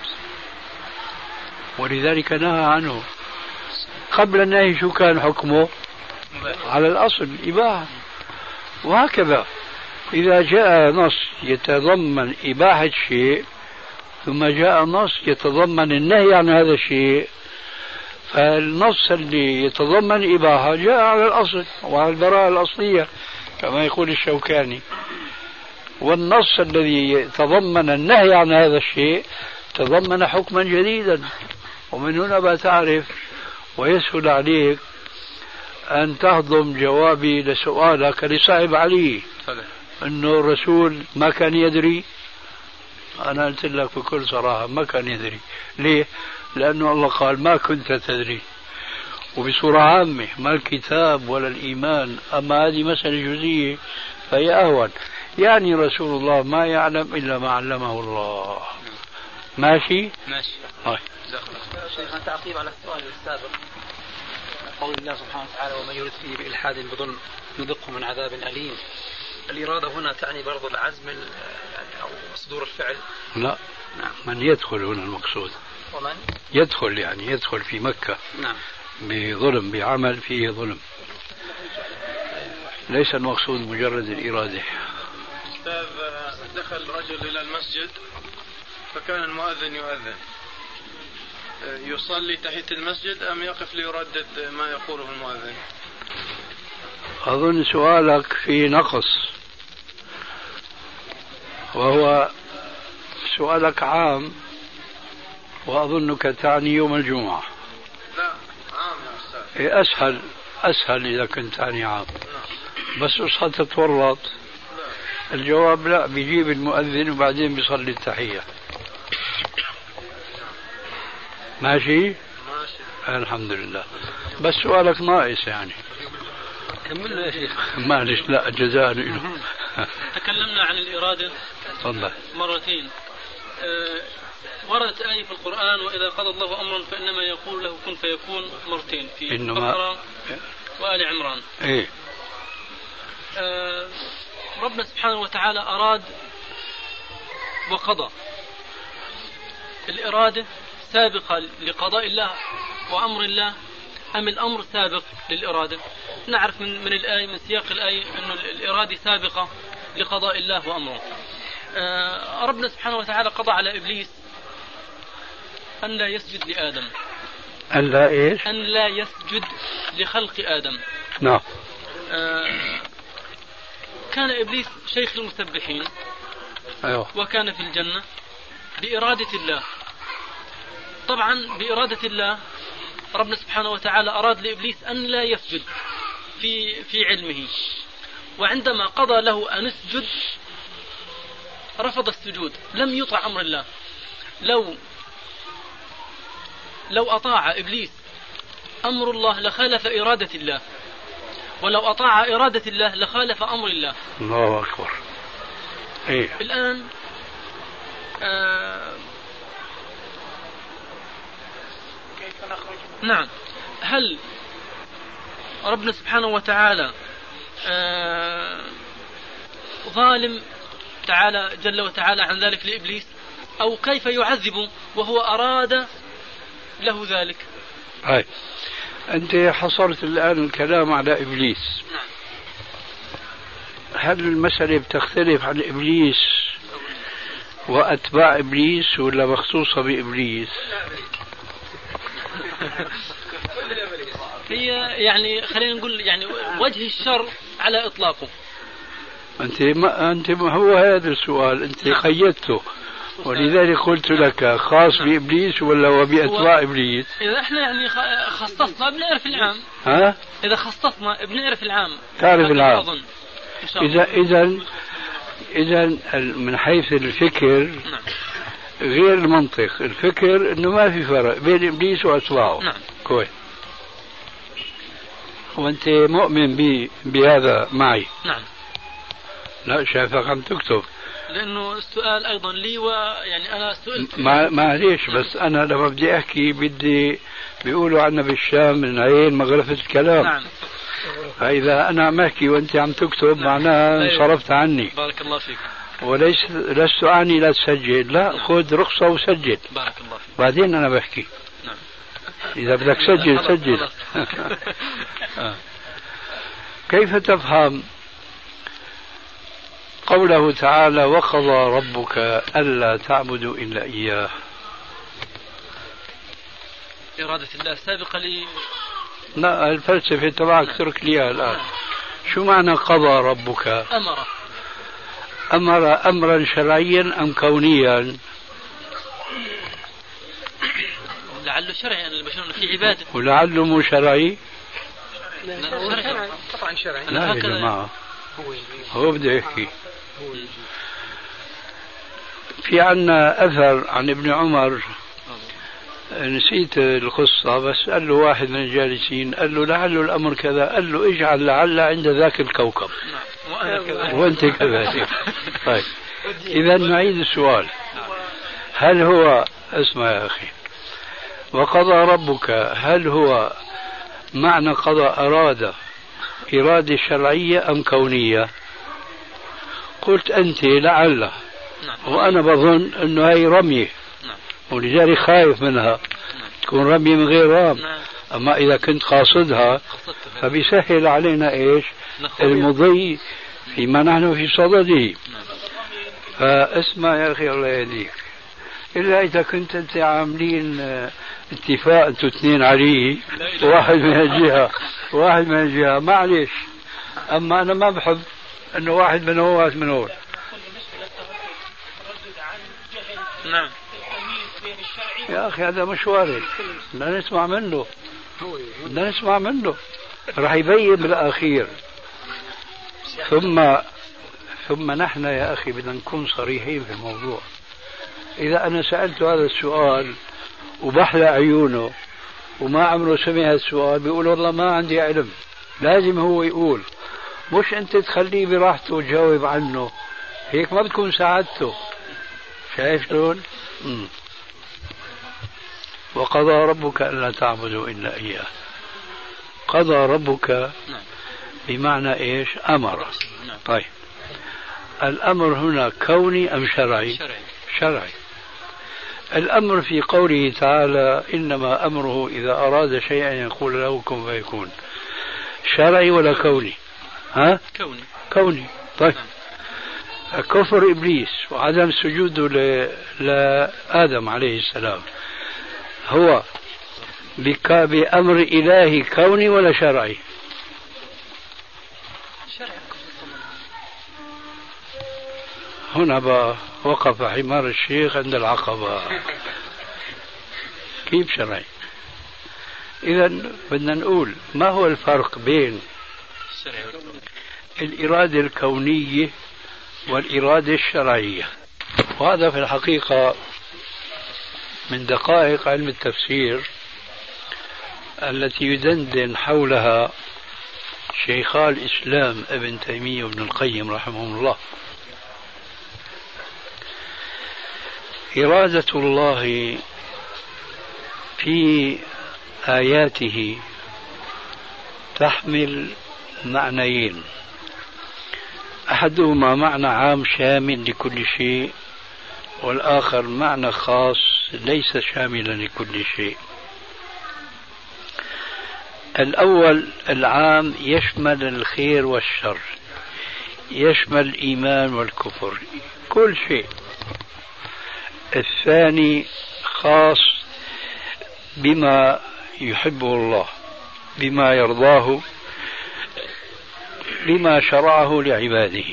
Speaker 2: ولذلك نهى عنه. قبل النهي شو كان حكمه؟ على الأصل إباحة. وهكذا إذا جاء نص يتضمن إباحة شيء ثم جاء نص يتضمن النهي عن هذا الشيء، فالنص اللي يتضمن إباحة جاء على الأصل وعلى البراءة الأصلية كما يقول الشوكاني، والنص الذي يتضمن النهي عن هذا الشيء تضمن حكما جديدا. ومن هنا بتعرف ويسهل عليك أن تهضم جوابي لسؤالك لصاحب علي أنه الرسول ما كان يدري. أنا قلت لك بكل صراحة ما كان يدري. ليه؟ لأنه الله قال ما كنت تدري، وبصورة عامة ما الكتاب ولا الإيمان. أما هذه مسألة جزئية فهي أهون. يعني رسول الله ما يعلم إلا ما علمه الله. ماشي؟
Speaker 7: ماشي.
Speaker 3: شيخنا تعقيب على السؤال السابق، قول الله سبحانه وتعالى ومن يرد فيه بإلحاد بظلم نذقه من عذاب أليم. الإرادة هنا تعني برضو العزم يعني أو صدور الفعل؟
Speaker 2: لا.
Speaker 3: نعم.
Speaker 2: من يدخل هنا المقصود.
Speaker 3: ومن
Speaker 2: يدخل يعني يدخل في مكة.
Speaker 3: نعم.
Speaker 2: بظلم، بعمل فيه ظلم، ليس المقصود مجرد الإرادة.
Speaker 5: أستاذ، دخل رجل إلى المسجد فكان المؤذن يؤذن، يصلي تحية المسجد أم يقف ليردد ما يقوله المؤذن؟
Speaker 2: أظن سؤالك في نقص، وهو سؤالك عام وأظنك تعني يوم الجمعة.
Speaker 5: لا عام يا أستاذ.
Speaker 2: أسهل إذا كنت تعني عام. بس أصحى تتورط. الجواب لا، بيجيب المؤذن وبعدين بيصلي التحية. ماشي؟ الحمد لله. بس سؤالك ناقص يعني.
Speaker 3: كملنا يا شيخ.
Speaker 2: معلش، لا جزاء له.
Speaker 3: تكلمنا عن الإرادة
Speaker 2: تفضل.
Speaker 3: مرتين. وردت آية في القرآن وإذا قضى الله أمرا فإنما يقول له كن فيكون مرتين في البقرة وآل عمران.
Speaker 2: إيه؟
Speaker 3: ربنا سبحانه وتعالى أراد وقضى. الإرادة سابقة لقضاء الله وأمر الله أم الأمر سابق للإرادة؟ نعرف من الآية، من سياق الآية أن الإرادة سابقة لقضاء الله وأمره. ربنا سبحانه وتعالى قضى على إبليس أن لا يسجد لآدم.
Speaker 2: أن لا إيش؟
Speaker 3: أن لا يسجد لخلق آدم.
Speaker 2: نعم.
Speaker 3: كان إبليس شيخ المسبحين.
Speaker 2: أيوه.
Speaker 3: وكان في الجنة بإرادة الله. طبعا بإرادة الله ربنا سبحانه وتعالى أراد لإبليس أن لا يسجد في علمه، وعندما قضى له أن اسجد رفض السجود، لم يطع أمر الله. لو أطاع إبليس أمر الله لخالف إرادة الله، ولو أطاع إرادة الله لخالف أمر الله.
Speaker 2: الله أكبر. إيه؟
Speaker 3: الآن كيف نخرج؟ نعم. هل ربنا سبحانه وتعالى ظالم تعالى جل وتعالى عن ذلك لإبليس، أو كيف يعذبه وهو أراد له ذلك؟
Speaker 2: هاي أنت حصرت الآن الكلام على إبليس.
Speaker 3: نعم.
Speaker 2: هل المسألة بتختلف عن إبليس وأتباع إبليس ولا مخصوصة بإبليس؟
Speaker 3: هي يعني خلينا نقول يعني وجه الشر على إطلاقه.
Speaker 2: أنت هو هذا السؤال أنت قيدته، ولذلك قلت لك خاص بإبليس ولا هو بأتباع إبليس؟
Speaker 3: إذا إحنا يعني خصصنا بنعرف العام.
Speaker 2: ها؟
Speaker 3: إذا خصصنا بنعرف العام.
Speaker 2: تعرف العام. إذا من حيث الفكر غير المنطق، الفكر إنه ما في فرق بين إبليس وأتباعه.
Speaker 3: نعم.
Speaker 2: كويس. وأنت مؤمن بهذا معي؟
Speaker 3: نعم.
Speaker 2: لا شايفك عم تكتب.
Speaker 3: لأنه السؤال أيضا لي، ويعني أنا سئلت.
Speaker 2: معليش، بس أنا لما بدي أحكي بيقولوا عنا بالشام من عين مغرفة الكلام.
Speaker 3: نعم.
Speaker 2: فإذا أنا عم أحكي وأنت عم تكتب معناها انصرفت عني.
Speaker 3: بارك الله فيك.
Speaker 2: لست أعني لا تسجل، لا خذ رخصة وسجل.
Speaker 3: بارك الله فيك.
Speaker 2: بعدين أنا بحكي.
Speaker 3: نعم.
Speaker 2: إذا بدك سجل. كيف تفهم قوله تعالى وقضى ربك ألا تعبدوا إلا إياه؟
Speaker 3: إرادة الله سابقة لي.
Speaker 2: لا الفلسفة تبعك ترك لي الآن. شو معنى قضى ربك؟ أمر أمرا شرعيا أم كونيا؟
Speaker 3: لعله شرعي، أن البشر في عبادة.
Speaker 2: ولعله مو شرعي؟
Speaker 3: طبعا شرعي.
Speaker 2: لا يا جماعة، هو بده يحكي. في عنا أثر عن ابن عمر، نسيت القصة، بس قال له واحد من الجالسين قال له لعل الأمر كذا، قال له اجعل لعل عند ذاك الكوكب. وأنت كذلك. طيب إذا نعيد السؤال. هل هو اسمع يا أخي، وقضى ربك هل هو معنى قضى أراد إرادة شرعية أم كونية؟ قلت أنت لعل، وأنا بظن أنه هي رمية، ولذلك خايف منها تكون رمية من غير رام. أما إذا كنت قاصدها فبيسهل علينا إيش المضي فيما نحن في صدده. فاسمع يا أخي الله يهديك، إلا إذا كنت أنت عاملين اتفاق أنتوا اثنين عليه، واحد من الجهة واحد من الجهة، معلش. أما أنا ما بحب أنه واحد من هو واحد من هو.
Speaker 3: نعم
Speaker 2: يا أخي هذا مش وارد، بدنا نسمع منه راح يبين بالأخير. ثم نحن يا أخي بدنا نكون صريحين في الموضوع. إذا أنا سألت هذا السؤال وبحلى عيونه وما عمره سمع السؤال بيقول والله ما عندي علم، لازم هو يقول، مش أنت تخليه براحته وتجاوب عنه، هيك ما بتكون ساعدته. شايف شلون؟ وقضى ربك ألا تعبدوا إلا إياه. قضى ربك بمعنى إيش؟ أمر. طيب الأمر هنا كوني أم شرعي؟ شرعي. الأمر في قوله تعالى إنما أمره إذا أراد شيئا يقول له كن فيكون، شرعي ولا كوني؟ ها؟ كوني. طيب كفر إبليس وعدم سجوده لآدم عليه السلام هو بأمر إلهي كوني ولا شرعي؟ هنا بقى وقف حمار الشيخ عند العقبة. كيف شرعي؟ إذا بدنا نقول ما هو الفرق بين الإرادة الكونية والإرادة الشرعية؟ وهذا في الحقيقة من دقائق علم التفسير التي يدندن حولها شيخا الإسلام ابن تيمية وابن القيم رحمهم الله. إرادة الله في آياته تحمل معنيين، أحدهما معنى عام شامل لكل شيء، والآخر معنى خاص ليس شاملا لكل شيء. الأول العام يشمل الخير والشر، يشمل الإيمان والكفر، كل شيء. الثاني خاص بما يحبه الله، بما يرضاه، بما شرعه لعباده.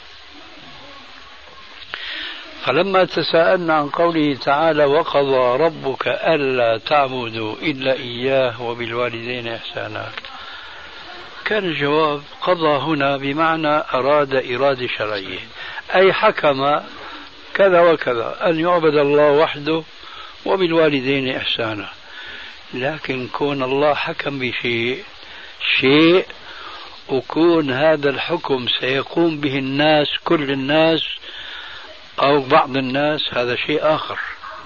Speaker 2: فلما تساءلنا عن قوله تعالى وقضى ربك ألا تعبدوا إلا إياه وبالوالدين إحسانا، كان الجواب قضى هنا بمعنى أراد إرادة شرعية، أي حكم كذا وكذا أن يعبد الله وحده وبالوالدين إحسانا. لكن كون الله حكم بشيء شيء، وكون هذا الحكم سيقوم به الناس، كل الناس أو بعض الناس، هذا شيء آخر.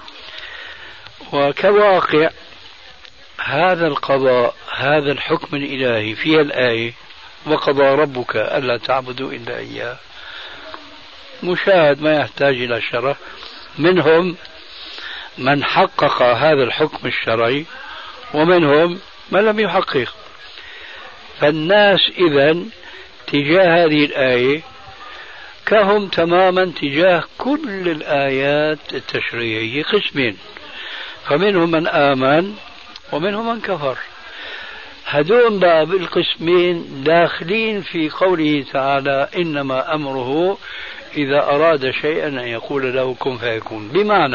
Speaker 2: وكواقع هذا القضاء، هذا الحكم الإلهي في الآية وقضى ربك ألا تعبدوا إلا إياه، مشاهد ما يحتاج إلى شرح. منهم من حقق هذا الحكم الشرعي ومنهم من لم يحقق. فالناس إذن تجاه هذه الآية كهم تماما تجاه كل الآيات التشريعية قسمين، فمنهم من آمن ومنهم من كفر. هذول بقى بالقسمين داخلين في قوله تعالى إنما أمره إذا أراد شيئا أن يقول له كن فيكون، بمعنى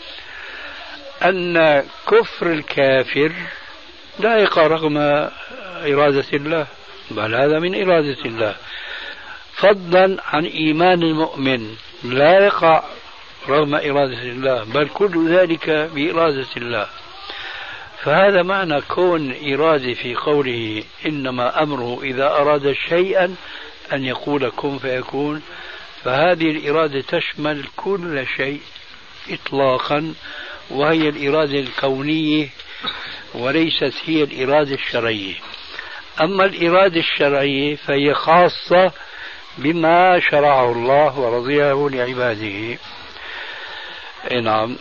Speaker 2: أن كفر الكافر لا يقع رغم إرادة الله، بل هذا من إرادة الله، فضلا عن إيمان المؤمن لا يقع رغم إرادة الله، بل كل ذلك بإرادة الله. فهذا معنى كون إرادة في قوله إنما أمره إذا أراد شيئا أن يقول كن فيكون، فهذه الإرادة تشمل كل شيء إطلاقا، وهي الإرادة الكونية وليست هي الإرادة الشرعية. أما الإرادة الشرعية فهي خاصة بما شرعه الله ورضيه لعباده. نعم.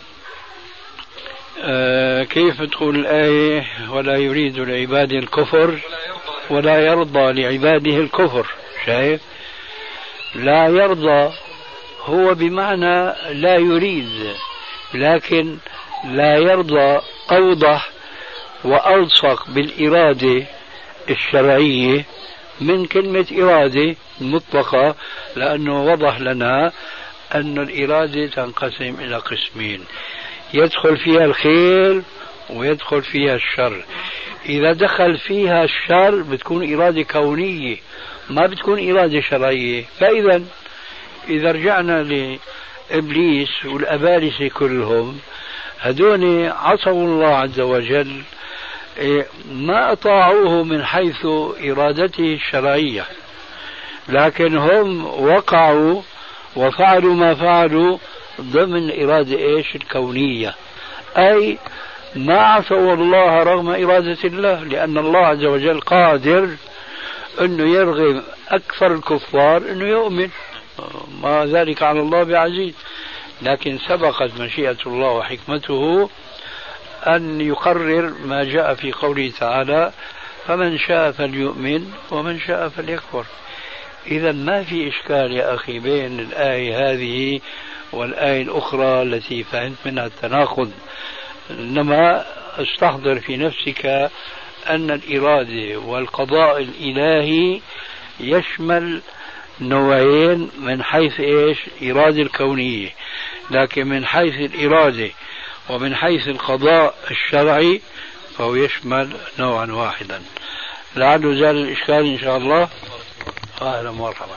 Speaker 2: كيف تقول الآية ولا يريد لعباده الكفر ولا يرضى لعباده الكفر؟ شايف؟ لا يرضى هو بمعنى لا يريد، لكن لا يرضى أوضح وألصق بالإرادة الشرعية من كلمة إرادة مطلقة، لأنه وضح لنا أن الإرادة تنقسم إلى قسمين، يدخل فيها الخير ويدخل فيها الشر. إذا دخل فيها الشر بتكون إرادة كونية، ما بتكون إرادة شرعية. فإذا إذا رجعنا لإبليس والأبالسة كلهم، هدول عصوا الله عز وجل، ما أطاعوه من حيث إرادته الشرعية، لكن هم وقعوا وفعلوا ما فعلوا ضمن إرادة إيش؟ الكونية، أي ما عصوا الله رغم إرادة الله، لأن الله عز وجل قادر أنه يرغم أكثر الكفار أنه يؤمن، ما ذلك على الله بعزيز. لكن سبقت مشيئة الله وحكمته أن يقرر ما جاء في قوله تعالى فمن شاء فليؤمن ومن شاء فليكفر. إذا ما في إشكال يا أخي بين الآية هذه والآية الأخرى التي فهمت منها التناقض، إنما استحضر في نفسك أن الإرادة والقضاء الإلهي يشمل نوعين من حيث إيش؟ إرادة الكونية، لكن من حيث الإرادة ومن حيث القضاء الشرعي فهو يشمل نوعا واحدا. لعله زال الإشكال إن شاء الله. أهلا ومرحبا.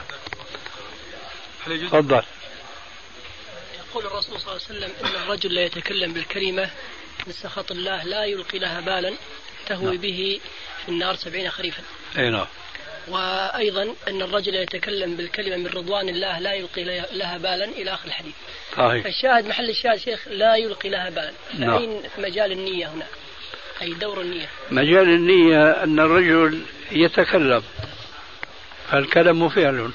Speaker 2: تفضل.
Speaker 6: يقول الرسول صلى الله عليه وسلم إن الرجل لا يتكلم بالكلمة من سخط الله لا يلقي لها بالا تهوي به في النار 70 خريفا.
Speaker 2: أي نعم.
Speaker 6: وأيضا أن الرجل يتكلم بالكلمة من رضوان الله لا يلقي لها بالا إلى آخر الحديث.
Speaker 2: صحيح.
Speaker 6: فالشاهد محل الشاهد شيخ لا يلقي لها بالا. فأين مجال النية هنا؟ أي دور النية؟
Speaker 2: مجال النية أن الرجل يتكلم، فالكلام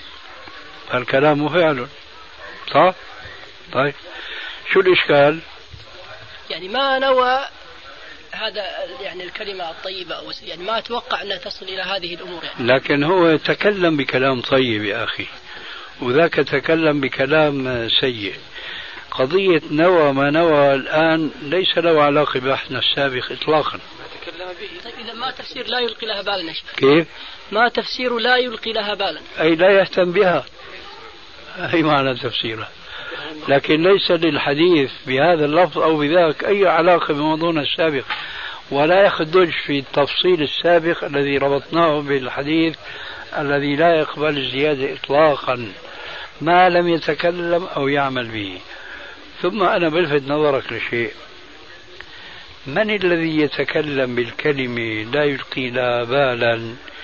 Speaker 2: فعل، صح؟ طيب شو الإشكال؟
Speaker 6: يعني ما نوى هذا يعني الكلمة الطيبة أو يعني ما أتوقع أنها تصل إلى هذه الأمور يعني.
Speaker 2: لكن هو يتكلم بكلام طيب يا أخي، وذاك تكلم بكلام سيء. قضية نوى ما نوى الآن ليس له علاقة بحثنا السابق إطلاقا.
Speaker 6: طيب إذا ما تفسير لا يلقي لها بالا؟
Speaker 2: كيف؟
Speaker 6: ما تفسير لا يلقي لها بالا؟
Speaker 2: أي لا يهتم بها، أي معنى تفسيرها، لكن ليس للحديث بهذا اللفظ أو بذاك أي علاقة بموضوعنا السابق، ولا يخدج في التفصيل السابق الذي ربطناه بالحديث الذي لا يقبل الزيادة إطلاقا ما لم يتكلم أو يعمل به. ثم أنا بلفت نظرك لشيء، من الذي يتكلم بالكلمة لا يلقي لها بالا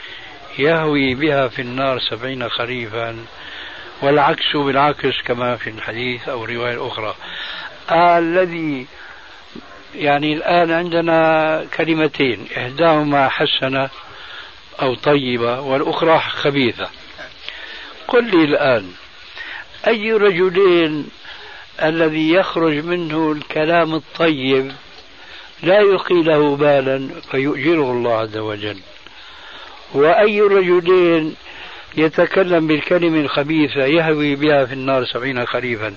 Speaker 2: يهوي بها في النار 70 خريفا، والعكس بالعكس كما في الحديث أو رواية أخرى. الذي يعني الآن عندنا كلمتين، إحداهما حسنة أو طيبة والأخرى خبيثة. قل لي الآن أي رجلين الذي يخرج منه الكلام الطيب لا يلقي له بالا فيؤجره الله عز وجل، وأي رجلين يتكلم بالكلمة الخبيثة يهوي بها في النار 70 خريفا؟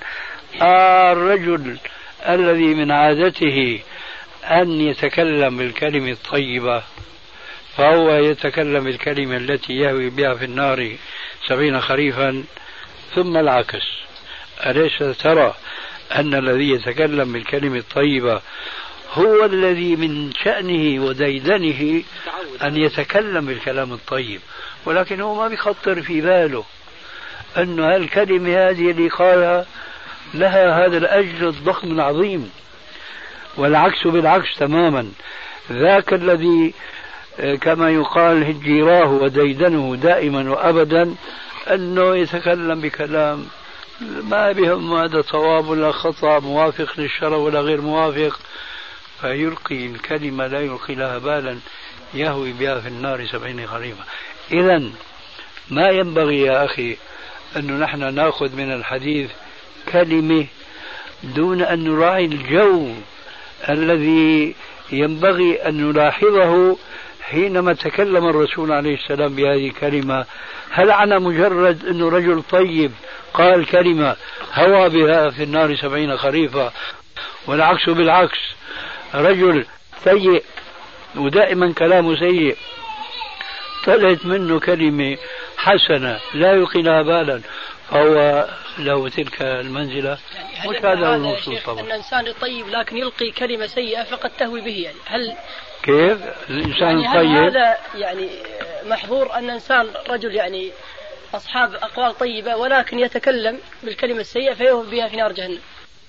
Speaker 2: الرجل الذي من عادته أن يتكلم بالكلمة الطيبة فهو يتكلم بالكلمة التي يهوي بها في النار 70 خريفا، ثم العكس. أليس ترى أن الذي يتكلم بالكلمة الطيبة هو الذي من شأنه وديدنه أن يتكلم بالكلام الطيب، ولكن هو ما بيخطر في باله أن هالكلمة هذه اللي قالها لها هذا الأجر الضخم العظيم. والعكس بالعكس تماما، ذاك الذي كما يقال هجيراه وديدنه دائما وأبدا أنه يتكلم بكلام ما بهم هذا صواب ولا خطأ، موافق للشرع ولا غير موافق، فيلقي الكلمة لا يلقي لها بالا يهوي بها في النار 70 خريفا. إذن ما ينبغي يا أخي أن نحن نأخذ من الحديث كلمة دون أن نراعي الجو الذي ينبغي أن نلاحظه حينما تكلم الرسول عليه السلام بهذه الكلمة. هل على مجرد أنه رجل طيب قال كلمة هوى بها في النار 70 خريفا، والعكس بالعكس، رجل سيء ودائما كلامه سيء طلعت منه كلمة حسنة لا يلقي لها بالا، فهو له تلك المنزلة.
Speaker 6: يعني
Speaker 2: مش هذا المقصود طبعا.
Speaker 6: أن الإنسان طيب لكن يلقي كلمة سيئة فقد تهوي به، يعني هل
Speaker 2: كيف الإنسان
Speaker 6: يعني
Speaker 2: الطيب
Speaker 6: هذا يعني محظور أن إنسان رجل يعني أصحاب أقوال طيبة ولكن يتكلم بالكلمة السيئة فيهوي بها في نار جهنم؟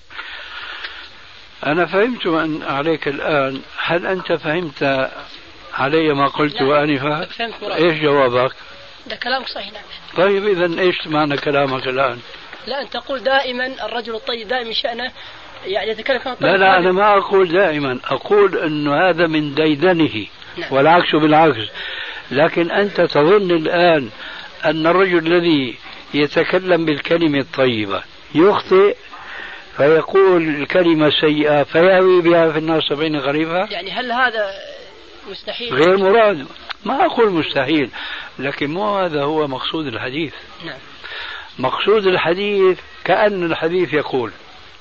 Speaker 2: أنا فهمت أن عليك الآن. هل أنت فهمت علي ما قلت آنفا؟ إيش جوابك؟
Speaker 6: ده كلامك صحيح. نعم.
Speaker 2: طيب إذن إيش معنى كلامك الآن؟
Speaker 6: لا أنت تقول دائما الرجل الطيب دائما شأنه يعني يتكلم كما طيب.
Speaker 2: لا أنا ما أقول دائما، أقول أنه هذا من ديدنه. نعم. والعكس بالعكس. لكن أنت تظن الآن أن الرجل الذي يتكلم بالكلمة الطيبة يخطئ فيقول الكلمة سيئة فيهوي بها في النار 70 خريفا؟
Speaker 6: يعني هل هذا مستحيل؟
Speaker 2: غير مراد. ما أقول مستحيل، لكن مو هذا هو مقصود الحديث.
Speaker 6: نعم.
Speaker 2: مقصود الحديث كأن الحديث يقول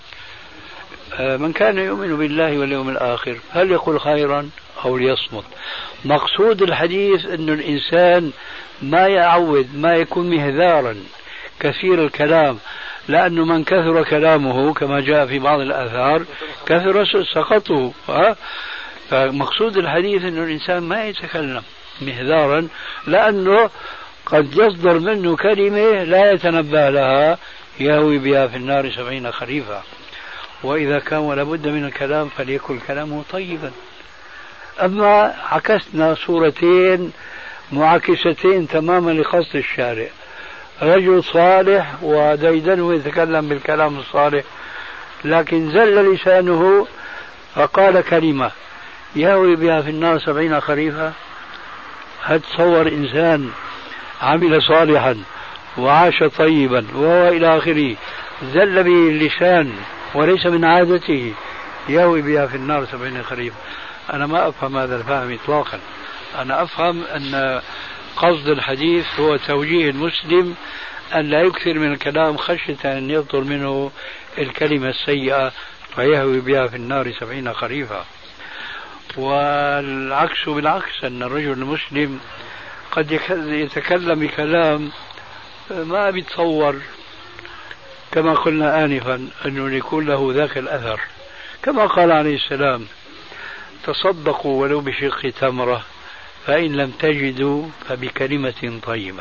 Speaker 2: من كان يؤمن بالله واليوم الآخر هل يقول خيرا أو ليصمت. مقصود الحديث أن الإنسان ما يعود، ما يكون مهذارا كثير الكلام، لأنه من كثر كلامه كما جاء في بعض الآثار كثر سقطه. فمقصود الحديث أن الإنسان ما يتكلم مهذارا، لأنه قد يصدر منه كلمة لا يتنبه لها يهوي بها في النار 70 خريفا. وإذا كان ولا بد من الكلام فليكن كلامه طيبا. أما عكسنا صورتين معاكستين تماما لقصد الشارع، رجل صالح وديدنه يتكلم بالكلام الصالح لكن زل لسانه فقال كلمة يهوي بها في النار 70 خريفا. هتصور إنسان عمل صالحا وعاش طيبا وهو إلى آخره زل به اللسان وليس من عادته يهوي بها في النار 70 خريفا. أنا ما أفهم هذا الفهم إطلاقا. أنا أفهم أن قصد الحديث هو توجيه المسلم أن لا يكثر من الكلام خشية أن يصدر منه الكلمة السيئة فيهوي بها في النار 70 خريفا. والعكس بالعكس، أن الرجل المسلم قد يتكلم بكلام ما بيتصور كما قلنا آنفا أنه يكون له ذاك الأثر، كما قال عليه السلام تصدقوا ولو بشق تمرة فإن لم تجدوا فبكلمة طيبة.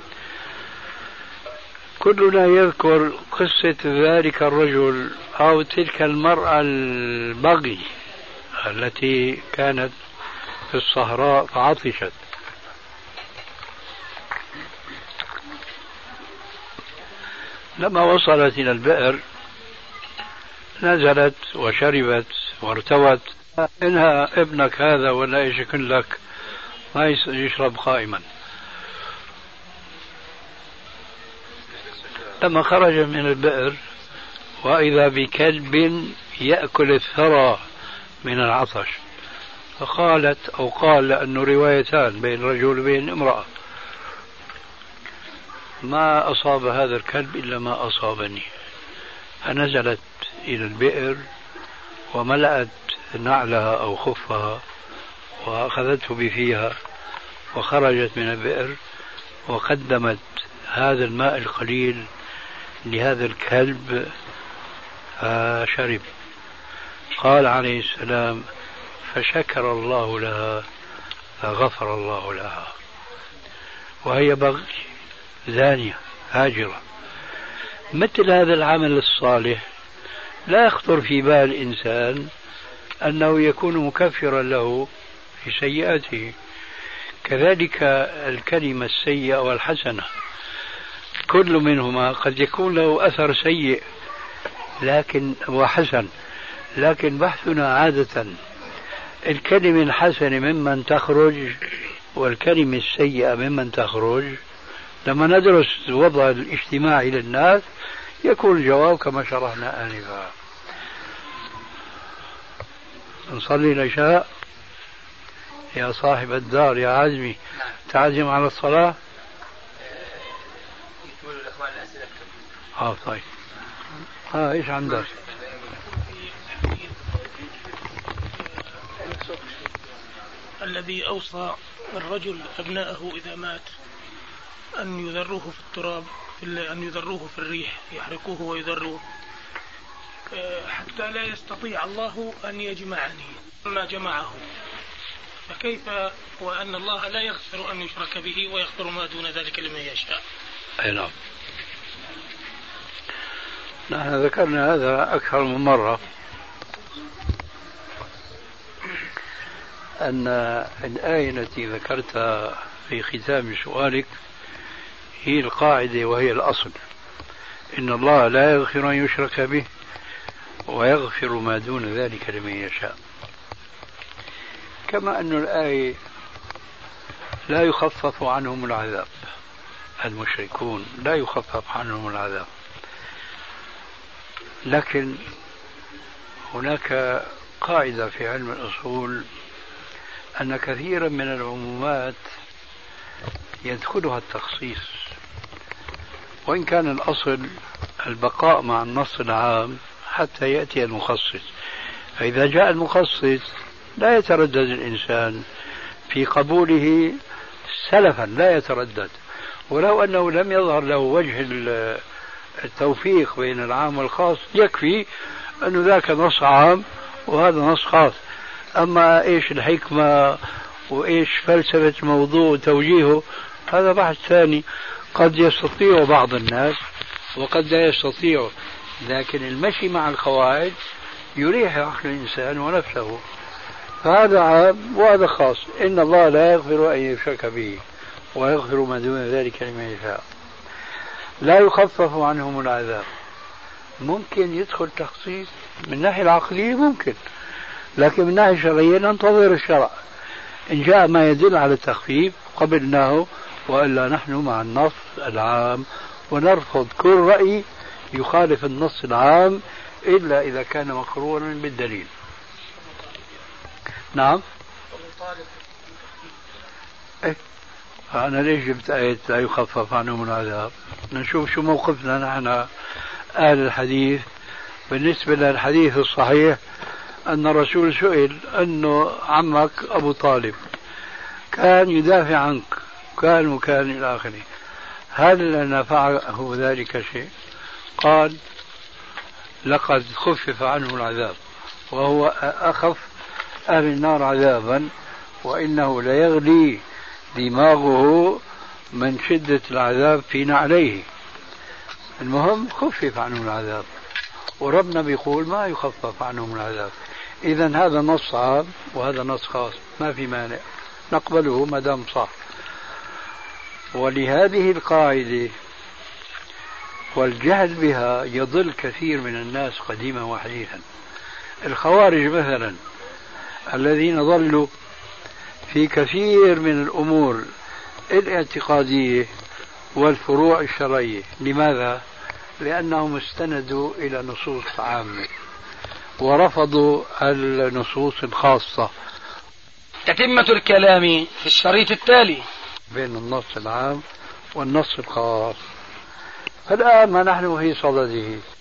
Speaker 2: كلنا يذكر قصة ذلك الرجل أو تلك المرأة البغي التي كانت في الصحراء فعطشت، لما وصلت إلى البئر نزلت وشربت وارتوت. إنها ابنك هذا ولا إيش يكون لك ما يشرب قائما. لما خرج من البئر وإذا بكلب يأكل الثرى من العطش، فقالت أو قال، لأنه روايتان بين رجل وبين امرأة: ما أصاب هذا الكلب إلا ما أصابني. فنزلت إلى البئر وملأت نعلها أو خفها وأخذته بفيها وخرجت من البئر وقدمت هذا الماء القليل لهذا الكلب فشرب. قال عليه السلام: فشكر الله لها فغفر الله لها. وهي بغي زانية هاجرة. مثل هذا العمل الصالح لا يخطر في بال الإنسان أنه يكون مكفرا له في سيئاته. كذلك الكلمة السيئة والحسنة كل منهما قد يكون له أثر سيء وحسن، لكن بحثنا عادة الكلمة الحسنة ممن تخرج والكلمة السيئة ممن تخرج. لما ندرس الوضع الاجتماعي للناس يكون الجواب كما شرحنا آنفا. نصلي العشاء يا صاحب الدار يا عزمي، تعزم على الصلاة. طيب ايش عندك؟
Speaker 8: الذي أوصى الرجل أبناءه إذا مات أن يذروه في التراب، أن يذروه في الريح، يحرقوه ويذروه حتى لا يستطيع الله أن يجمعني ما جمعه. فكيف وأن الله لا يغفر أن يشرك به ويغفر ما دون ذلك لمن يشاء؟
Speaker 2: أي نعم، نحن ذكرنا هذا أكثر من مرة، أن الآية التي ذكرتها في ختام سؤالك هي القاعدة وهي الأصل: إن الله لا يغفر أن يشرك به ويغفر ما دون ذلك لمن يشاء. كما أن الآية لا يخفف عنهم العذاب، المشركون لا يخفف عنهم العذاب، لكن هناك قاعدة في علم الأصول أن كثيرا من العمومات يدخلها التخصيص، وإن كان الأصل البقاء مع النص العام حتى يأتي المخصص. فإذا جاء المخصص لا يتردد الإنسان في قبوله سلفا، لا يتردد، ولو أنه لم يظهر له وجه التوفيق بين العام والخاص يكفي أنه ذاك نص عام وهذا نص خاص. أما إيش الحكمة وإيش فلسفة الموضوع وتوجيهه هذا بحث ثاني، قد يستطيع بعض الناس وقد لا يستطيع، لكن المشي مع القواعد يريح عقل الإنسان ونفسه. فهذا عام وهذا خاص. إن الله لا يغفر أن يشرك به ويغفر ما دون ذلك لمن يشاء. لا يخفف عنهم العذاب. ممكن يدخل تخصيص من الناحية العقلية، ممكن، لكن من الناحية الشرعية ننتظر الشرع. إن جاء ما يدل على التخفيف قبلناه، وإلا نحن مع النص العام ونرفض كل رأي يخالف النص العام إلا إذا كان مقرونا بالدليل. نعم. أنا ليش جبت آية لا يخفف عنهم العذاب؟ نشوف شو موقفنا نحن أهل الحديث بالنسبة للحديث الصحيح أن الرسول سئل أنه عمك أبو طالب كان يدافع عنك كان إلى آخره، هل نفعه ذلك شيء؟ قال: لقد خفف عنه العذاب وهو أخف أهل النار عذابا، وإنه ليغلي دماغه من شدة العذاب في نعليه. المهم خفف عنه العذاب، وربنا بيقول ما يخفف عنهم العذاب. إذن هذا نص عام وهذا نص خاص، ما في مانع نقبله ما دام صح. ولهذه القاعدة والجهل بها يضل كثير من الناس قديما وحديثا. الخوارج مثلا الذين ضلوا في كثير من الأمور الاعتقادية والفروع الشرعية، لماذا؟ لأنهم استندوا إلى نصوص عامة ورفضوا النصوص الخاصة.
Speaker 1: تتمة الكلام في الشريط التالي
Speaker 2: بين النص العام والنص الخاص. الآن ما نحن في صدده